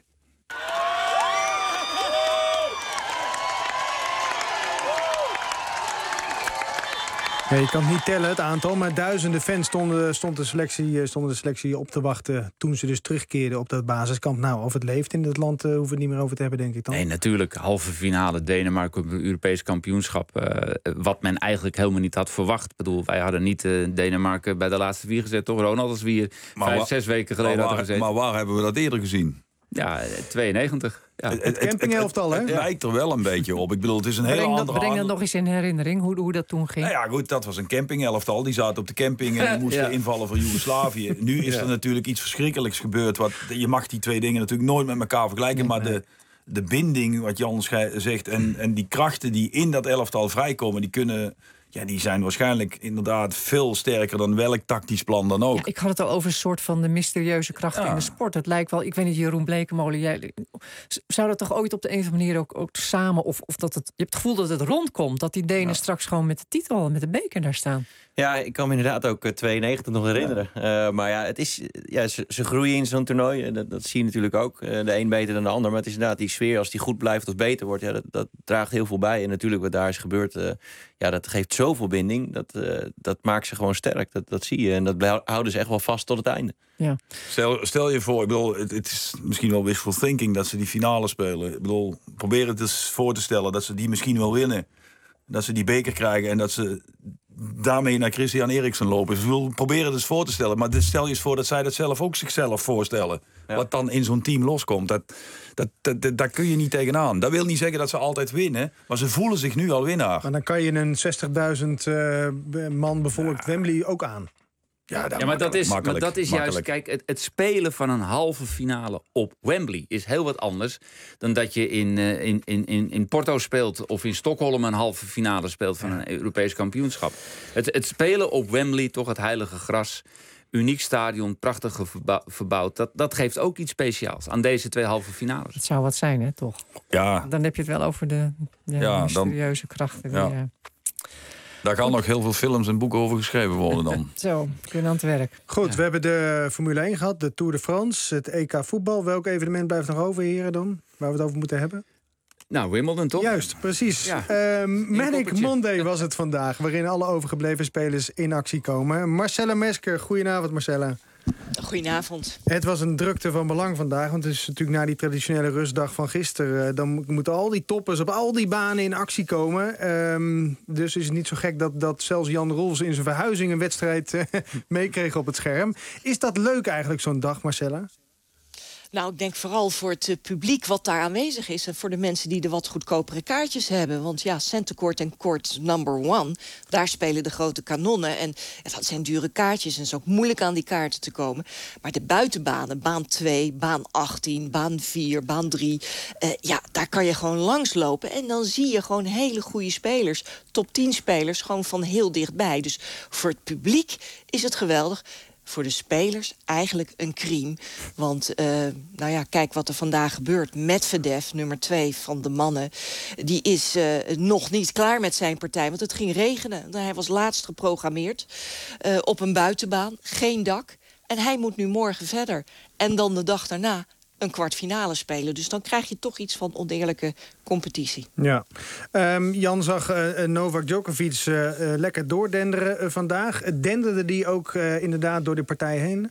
Ja, je kan het niet tellen, het aantal, maar duizenden fans stond de selectie op te wachten toen ze dus terugkeerden op dat basiskamp. Nou, of het leeft in het land, hoeven we het niet meer over te hebben, denk ik dan. Nee, natuurlijk. Halve finale Denemarken op het Europees kampioenschap. Wat men eigenlijk helemaal niet had verwacht. Ik bedoel, wij hadden niet Denemarken bij de laatste 4 gezet, toch, Ronald? Als we hier 5-6 weken geleden hadden gezeten. Maar waar hebben we dat eerder gezien? Ja, 92. Ja. Het campingelftal, hè? Het lijkt er wel een beetje op. Ik bedoel, het is een hele andere... Breng dat nog eens in herinnering, hoe dat toen ging. Nou ja, goed, dat was een campingelftal. Die zaten op de camping en die moesten invallen voor Joegoslavië. Nu is er natuurlijk iets verschrikkelijks gebeurd. Je mag die twee dingen natuurlijk nooit met elkaar vergelijken. Maar de binding, wat Jan zegt, en die krachten die in dat elftal vrijkomen, die kunnen... Ja, die zijn waarschijnlijk inderdaad veel sterker dan welk tactisch plan dan ook. Ja, ik had het al over een soort van de mysterieuze krachten in de sport. Het lijkt wel, ik weet niet, Jeroen Blekemolen, jij zou dat toch ooit op de een of andere manier ook samen, of dat je hebt het gevoel dat het rondkomt, dat die Denen straks gewoon met de titel, met de beker daar staan? Ja, ik kan me inderdaad ook 92 nog herinneren. Maar ja, het is, ze groeien in zo'n toernooi. Dat zie je natuurlijk ook. De een beter dan de ander. Maar het is inderdaad die sfeer, als die goed blijft of beter wordt, dat draagt heel veel bij. En natuurlijk wat daar is gebeurd, dat geeft zoveel binding. Dat maakt ze gewoon sterk. Dat zie je. En dat houden ze echt wel vast tot het einde. Ja. Stel je voor, ik bedoel, het is misschien wel wishful thinking dat ze die finale spelen. Ik bedoel, probeer het eens voor te stellen dat ze die misschien wel winnen. Dat ze die beker krijgen en dat ze daarmee naar Christian Eriksen lopen. Ze willen proberen het eens voor te stellen. Maar stel je eens voor dat zij dat zelf ook zichzelf voorstellen. Ja. Wat dan in zo'n team loskomt. Daar kun je niet tegenaan. Dat wil niet zeggen dat ze altijd winnen. Maar ze voelen zich nu al winnaar. Maar dan kan je een 60.000 man bevolkt Wembley ook aan. Maar dat is juist, kijk, het spelen van een halve finale op Wembley is heel wat anders dan dat je in Porto speelt of in Stockholm een halve finale speelt van een Europees kampioenschap. Het spelen op Wembley, toch het heilige gras, uniek stadion, prachtig verbouwd, dat geeft ook iets speciaals aan deze 2 halve finales. Het zou wat zijn, hè, toch? Ja. Dan heb je het wel over de mysterieuze krachten. Ja. Daar gaan nog heel veel films en boeken over geschreven worden dan. Zo, kunnen aan het werk. Goed, we hebben de Formule 1 gehad, de Tour de France, het EK voetbal. Welk evenement blijft nog over, heren, dan? Waar we het over moeten hebben? Nou, Wimbledon toch? Juist, precies. Ja. Manic Monday was het vandaag, waarin alle overgebleven spelers in actie komen. Marcella Mesker, goedenavond Marcella. Goedenavond. Het was een drukte van belang vandaag, want het is natuurlijk na die traditionele rustdag van gisteren. Dan moeten al die toppers op al die banen in actie komen. Dus is het niet zo gek dat zelfs Jan Roels in zijn verhuizing een wedstrijd meekreeg op het scherm. Is dat leuk eigenlijk, zo'n dag, Marcella? Nou, ik denk vooral voor het publiek wat daar aanwezig is en voor de mensen die de wat goedkopere kaartjes hebben. Want ja, Centercourt en Court number 1, daar spelen de grote kanonnen. En dat zijn dure kaartjes en het is ook moeilijk aan die kaarten te komen. Maar de buitenbanen, baan 2, baan 18, baan 4, baan 3... daar kan je gewoon langslopen. En dan zie je gewoon hele goede spelers, top 10 spelers, gewoon van heel dichtbij. Dus voor het publiek is het geweldig. voor de spelers eigenlijk een crime. Want kijk wat er vandaag gebeurt. Medvedev, nummer 2 van de mannen, die is nog niet klaar met zijn partij. Want het ging regenen. Hij was laatst geprogrammeerd op een buitenbaan. Geen dak. En hij moet nu morgen verder. En dan de dag daarna een kwartfinale spelen. Dus dan krijg je toch iets van oneerlijke competitie. Ja. Jan zag Novak Djokovic lekker doordenderen vandaag. Denderde die ook inderdaad door de partij heen?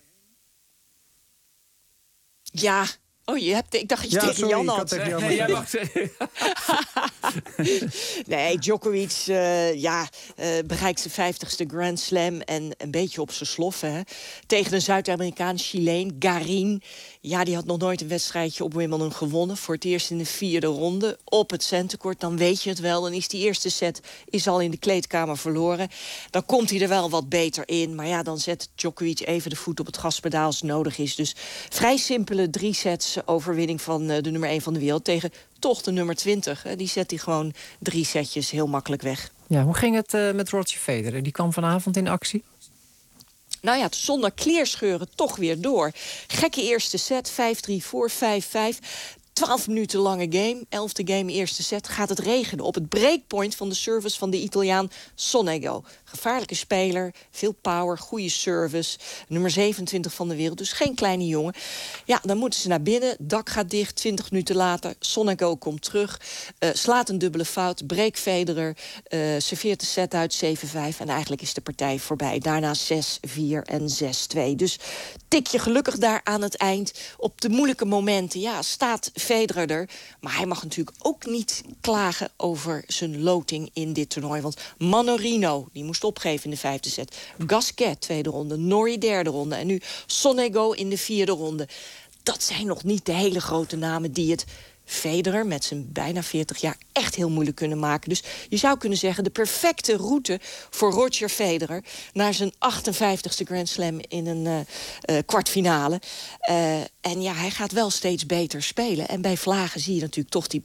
Ja. Oh, ik dacht dat je tegen Jan had. Nee, jij mag zeggen. Nee, Djokovic bereikt zijn 50ste Grand Slam en een beetje op zijn sloffen. Hè. Tegen een Zuid-Amerikaan, Chileen, Garin. Ja, die had nog nooit een wedstrijdje op Wimbledon gewonnen. Voor het eerst in de 4e ronde op het centenkoord. Dan weet je het wel. Dan is die eerste set al in de kleedkamer verloren. Dan komt hij er wel wat beter in. Maar ja, dan zet Djokovic even de voet op het gaspedaal als het nodig is. Dus vrij simpele 3 sets overwinning van de nummer 1 van de wereld tegen toch de nummer 20. Die zet hij gewoon 3 setjes heel makkelijk weg. Ja, hoe ging het met Roger Federer? Die kwam vanavond in actie. Nou ja, zonder kleerscheuren toch weer door. Gekke eerste set, 5-3 voor, 5-5. 12 minuten lange game, 11e game, eerste set, gaat het regenen. Op het breakpoint van de service van de Italiaan Sonego. Gevaarlijke speler, veel power, goede service. Nummer 27 van de wereld, dus geen kleine jongen. Ja, dan moeten ze naar binnen, dak gaat dicht, 20 minuten later. Sonego komt terug, slaat een dubbele fout, breekt Federer, serveert de set uit 7-5. En eigenlijk is de partij voorbij. Daarna 6-4 en 6-2. Dus tikje gelukkig daar aan het eind. Op de moeilijke momenten, ja, staat Federer er. Maar hij mag natuurlijk ook niet klagen over zijn loting in dit toernooi. Want Mannarino, die moest opgeven in de 5e set. Gasquet, 2e ronde. Norrie, 3e ronde. En nu Sonego in de 4e ronde. Dat zijn nog niet de hele grote namen die het Federer met zijn bijna 40 jaar echt heel moeilijk kunnen maken. Dus je zou kunnen zeggen de perfecte route voor Roger Federer naar zijn 58ste Grand Slam in een kwartfinale. En ja, hij gaat wel steeds beter spelen. En bij vlagen zie je natuurlijk toch die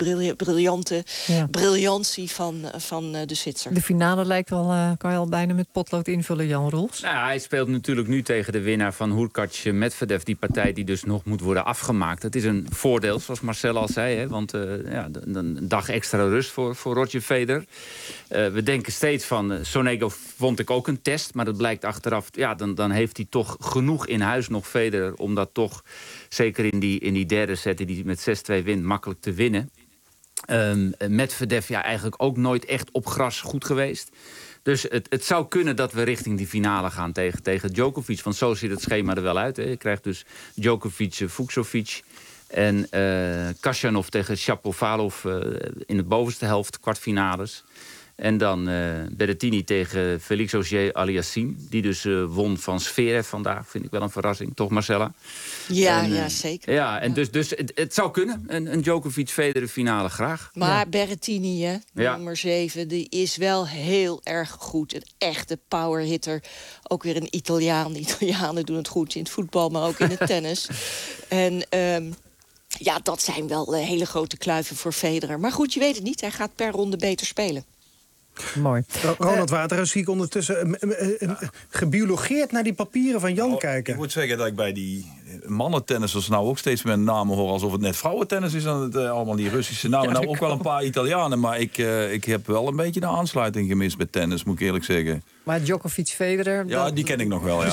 briljantie van de Zwitser. De finale lijkt wel, kan je al bijna met potlood invullen, Jan Roels. Nou, hij speelt natuurlijk nu tegen de winnaar van Hurkacz-Medvedev. Die partij die dus nog moet worden afgemaakt. Het is een voordeel, zoals Marcel al zei. Hè, want een dag extra rust voor Roger Federer. We denken steeds van, Sonego vond ik ook een test. Maar dat blijkt achteraf, ja, dan heeft hij toch genoeg in huis nog Federer om dat toch, zeker in die derde set die met 6-2 wint, makkelijk te winnen. Medvedev, ja, eigenlijk ook nooit echt op gras goed geweest. Dus het zou kunnen dat we richting die finale gaan tegen Djokovic. Want zo ziet het schema er wel uit. Hè. Je krijgt dus Djokovic, Fucsovic en Khachanov tegen Shapovalov in de bovenste helft, kwartfinales. En dan Berrettini tegen Felix Auger-Aliassime. Die dus won van Zverev vandaag. Vind ik wel een verrassing. Toch, Marcella? Ja, zeker. Ja, en dus het zou kunnen. Een Djokovic-Federer finale graag. Maar Berrettini, nummer 7, die is wel heel erg goed. Een echte powerhitter. Ook weer een Italiaan. De Italianen doen het goed in het voetbal, maar ook in het tennis. En ja, dat zijn wel hele grote kluiven voor Federer. Maar goed, je weet het niet. Hij gaat per ronde beter spelen. Mooi. Ronald Waterhuis zie ik ondertussen gebiologeerd naar die papieren van Jan kijken. Ik moet zeggen dat ik bij die mannentennissers nou ook steeds meer namen hoor, alsof het net vrouwentennis is. En het, allemaal die Russische namen. Nou, ook wel een paar Italianen, maar ik heb wel een beetje de aansluiting gemist met tennis, moet ik eerlijk zeggen. Maar Djokovic-Federer... Ja, die ken ik nog wel, ja.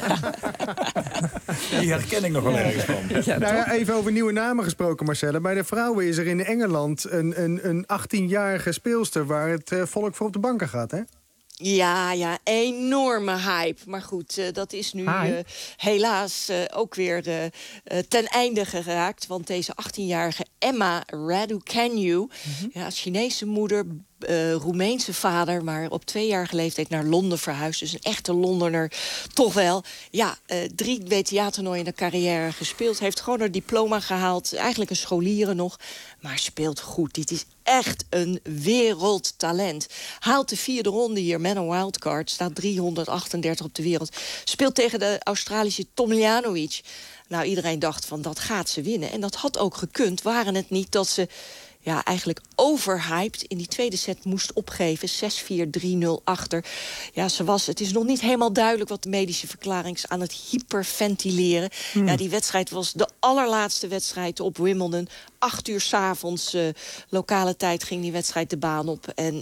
Die herken ik nog wel ergens van. Ja, nou ja, even over nieuwe namen gesproken, Marcelle. Bij de vrouwen is er in Engeland een 18-jarige speelster waar het volk voor op de banken gaat, hè? Ja, enorme hype. Maar goed, dat is nu helaas ook weer ten einde geraakt. Want deze 18-jarige Emma Raducanu, Chinese moeder, Roemeense vader, maar op 2-jarige leeftijd naar Londen verhuisd. Dus een echte Londener toch wel. Ja, 3 WTA-toernooien in de carrière gespeeld. Heeft gewoon haar diploma gehaald. Eigenlijk een scholiere nog. Maar speelt goed. Dit is echt een wereldtalent. Haalt de 4e ronde hier met een wildcard. Staat 338 op de wereld. Speelt tegen de Australische Tomljanovic. Nou, iedereen dacht van dat gaat ze winnen. En dat had ook gekund. Waren het niet dat ze eigenlijk overhyped. In die tweede set moest opgeven. 6-4, 3-0 achter. Ja, het is nog niet helemaal duidelijk wat de medische verklaring is aan het hyperventileren. Ja, die wedstrijd was de allerlaatste wedstrijd op Wimbledon. 8 uur 's avonds lokale tijd ging die wedstrijd de baan op. En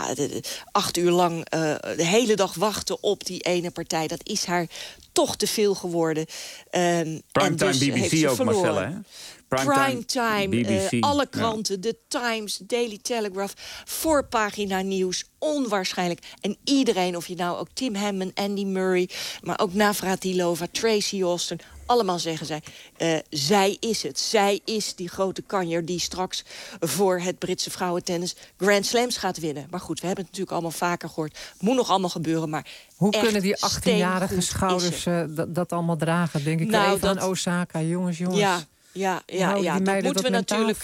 8 uur lang de hele dag wachten op die ene partij. Dat is haar toch te veel geworden. Primetime dus BBC ook, Marcella, hè? Primetime, alle kranten, The Times, Daily Telegraph, voorpagina nieuws, onwaarschijnlijk. En iedereen, of je nou ook Tim Hammond, Andy Murray, maar ook Navratilova, Tracy Austin, allemaal zeggen zij, zij is het. Zij is die grote kanjer die straks voor het Britse vrouwentennis Grand Slams gaat winnen. Maar goed, we hebben het natuurlijk allemaal vaker gehoord. Moet nog allemaal gebeuren, maar hoe kunnen die 18-jarige schouders dat allemaal dragen? Denk ik even aan Osaka, jongens. Ja, dat moeten we natuurlijk.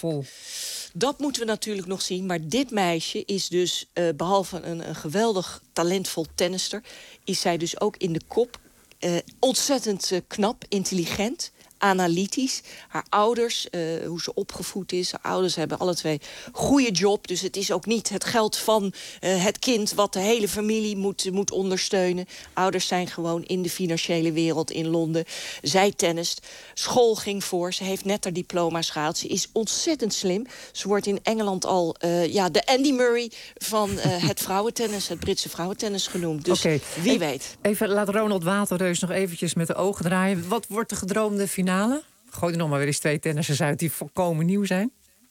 Dat moeten we natuurlijk nog zien. Maar dit meisje is dus, behalve een geweldig talentvol tennister, is zij dus ook in de kop ontzettend knap, intelligent, analytisch. Haar ouders, hoe ze opgevoed is. Haar ouders hebben alle twee goede job. Dus het is ook niet het geld van het kind wat de hele familie moet ondersteunen. Ouders zijn gewoon in de financiële wereld in Londen. Zij tennist. School ging voor. Ze heeft net haar diploma's gehaald. Ze is ontzettend slim. Ze wordt in Engeland al de Andy Murray van het vrouwentennis, het Britse vrouwentennis genoemd. Dus wie weet. Even laat Ronald Waterreus nog eventjes met de ogen draaien. Wat wordt de gedroomde finale? Gooi er nog maar weer eens 2 tennissers uit die volkomen nieuw zijn.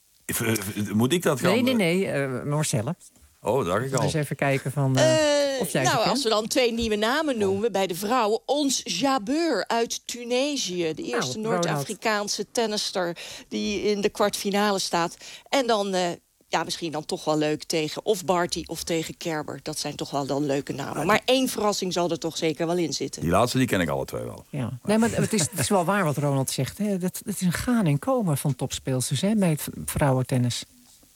Moet ik dat gaan? Nee, Marcelle. Oh, dat dacht ik al. Dus even kijken van of jij als we dan 2 nieuwe namen noemen bij de vrouwen. Ons Jabeur uit Tunesië. De eerste Noord-Afrikaanse tennister die in de kwartfinale staat. En dan misschien dan toch wel leuk tegen of Barty of tegen Kerber. Dat zijn toch wel dan leuke namen. Maar 1 verrassing zal er toch zeker wel in zitten. Die laatste die ken ik alle 2 wel. Ja. Nee, maar het is wel waar wat Ronald zegt. Hè. Het is een gaan en komen van topspeelsters bij het vrouwentennis.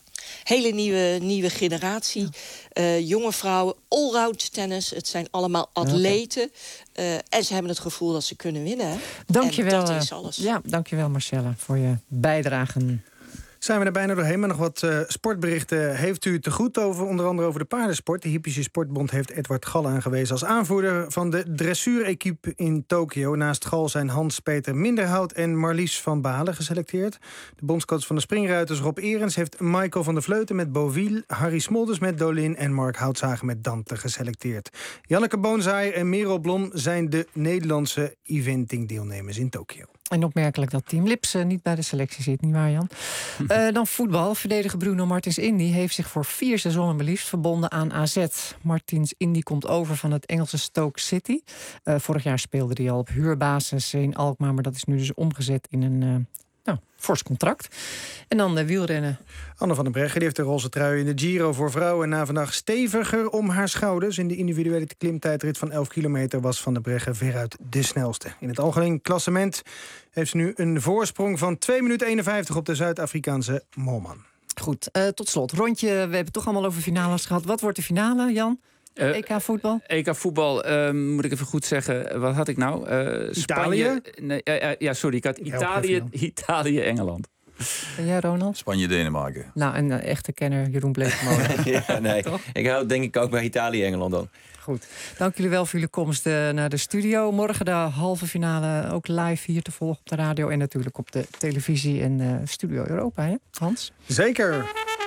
Hele nieuwe generatie. Jonge vrouwen, allround tennis. Het zijn allemaal atleten. En ze hebben het gevoel dat ze kunnen winnen. Hè? Dankjewel. En dat is alles. Ja, dankjewel Marcella voor je bijdrage. Zijn we er bijna doorheen, maar nog wat sportberichten heeft u te goed over, onder andere over de paardensport. De Hippische Sportbond heeft Edward Gal aangewezen als aanvoerder van de dressuurequipe in Tokio. Naast Gal zijn Hans-Peter Minderhout en Marlies van Balen geselecteerd. De bondscoach van de springruiters Rob Erens heeft Michael van der Vleuten met Beauville, Harry Smolders met Dolin en Mark Houtzager met Dante geselecteerd. Janneke Boonzaaier en Merel Blom zijn de Nederlandse eventing-deelnemers in Tokio. En opmerkelijk dat Team Lips niet bij de selectie zit, nietwaar Jan? Dan voetbal. Verdediger Bruno Martins Indy heeft zich voor 4 seizoenen maar liefst verbonden aan AZ. Martins Indy komt over van het Engelse Stoke City. Vorig jaar speelde hij al op huurbasis in Alkmaar, maar dat is nu dus omgezet in een fors contract. En dan wielrennen. Anne van den Breggen die heeft de roze trui in de Giro voor vrouwen en na vandaag steviger om haar schouders. In de individuele klimtijdrit van 11 kilometer was Van den Breggen veruit de snelste. In het algemeen klassement heeft ze nu een voorsprong van 2 minuten 51 op de Zuid-Afrikaanse Moolman. Goed, tot slot. Rondje, we hebben het toch allemaal over finales gehad. Wat wordt de finale, Jan? EK voetbal? EK voetbal, moet ik even goed zeggen. Wat had ik nou? Italië? Sorry, ik had Italië, Engeland. En jij, Ronald? Spanje, Denemarken. Nou, en een echte kenner, Jeroen Bleekmolen. Ik hou denk ik ook bij Italië, Engeland dan. Goed. Dank jullie wel voor jullie komst naar de studio. Morgen de halve finale ook live hier te volgen op de radio en natuurlijk op de televisie en Studio Europa, hè Hans? Zeker.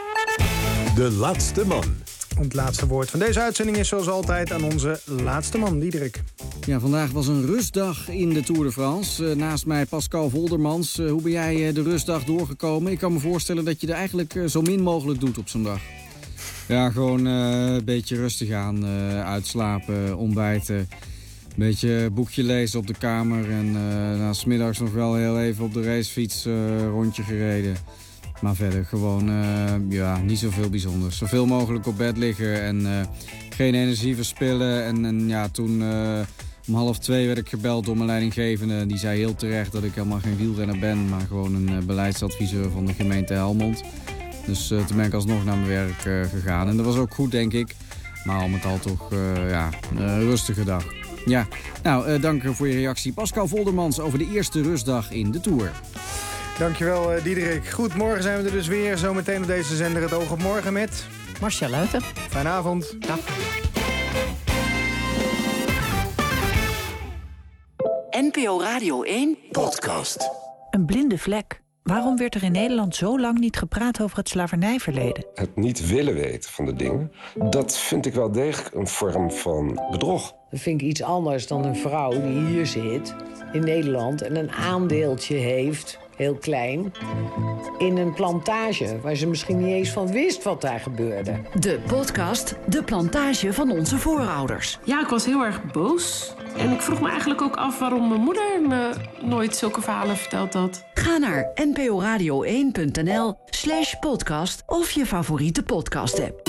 De laatste man. Het laatste woord van deze uitzending is zoals altijd aan onze laatste man, Diederik. Ja, vandaag was een rustdag in de Tour de France. Naast mij Pascal Voldermans. Hoe ben jij de rustdag doorgekomen? Ik kan me voorstellen dat je er eigenlijk zo min mogelijk doet op zo'n dag. Ja, gewoon een beetje rustig aan. Uitslapen, ontbijten. Een beetje boekje lezen op de kamer. En 's middags nog wel heel even op de racefiets rondje gereden. Maar verder gewoon niet zoveel bijzonders. Zoveel mogelijk op bed liggen en geen energie verspillen. En toen om 1:30 werd ik gebeld door mijn leidinggevende. Die zei heel terecht dat ik helemaal geen wielrenner ben, maar gewoon een beleidsadviseur van de gemeente Helmond. Dus toen ben ik alsnog naar mijn werk gegaan. En dat was ook goed, denk ik. Maar al met al toch een rustige dag. Ja, dank voor je reactie. Pascal Voldermans over de eerste rustdag in de Tour. Dankjewel, Diederik. Goed, morgen zijn we er dus weer. Zometeen op deze zender Het Oog op Morgen met... Marcia Luiten. Fijne avond. Dag. NPO Radio 1 podcast. Een blinde vlek. Waarom werd er in Nederland zo lang niet gepraat over het slavernijverleden? Het niet willen weten van de dingen, dat vind ik wel degelijk een vorm van bedrog. Dat vind ik iets anders dan een vrouw die hier zit in Nederland en een aandeeltje heeft, heel klein, in een plantage waar ze misschien niet eens van wist wat daar gebeurde. De podcast De Plantage van onze voorouders. Ja, ik was heel erg boos. En ik vroeg me eigenlijk ook af waarom mijn moeder me nooit zulke verhalen verteld had. Ga naar nporadio1.nl/podcast of je favoriete podcast-app.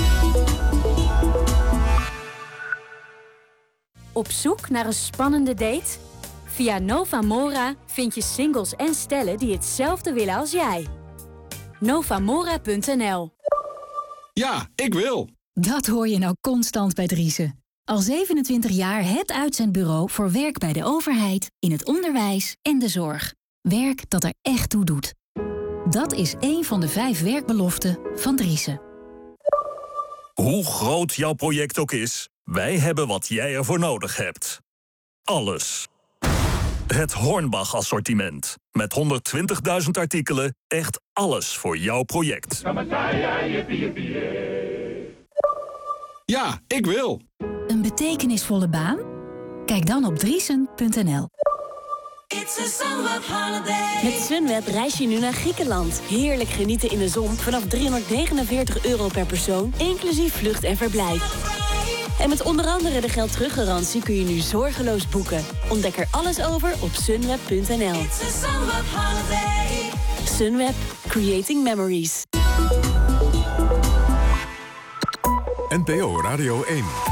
Op zoek naar een spannende date? Via Novamora vind je singles en stellen die hetzelfde willen als jij. Novamora.nl. Ja, ik wil. Dat hoor je nou constant bij Driessen. Al 27 jaar het uitzendbureau voor werk bij de overheid, in het onderwijs en de zorg. Werk dat er echt toe doet. Dat is één van de 5 werkbeloften van Driessen. Hoe groot jouw project ook is, wij hebben wat jij ervoor nodig hebt. Alles. Het Hornbach-assortiment. Met 120.000 artikelen, echt alles voor jouw project. Ja, ik wil. Een betekenisvolle baan? Kijk dan op driesen.nl. Met Sunweb reis je nu naar Griekenland. Heerlijk genieten in de zon vanaf €349 per persoon, inclusief vlucht en verblijf. En met onder andere de geldteruggarantie kun je nu zorgeloos boeken. Ontdek er alles over op sunweb.nl. Sunweb. Creating Memories. NPO Radio 1.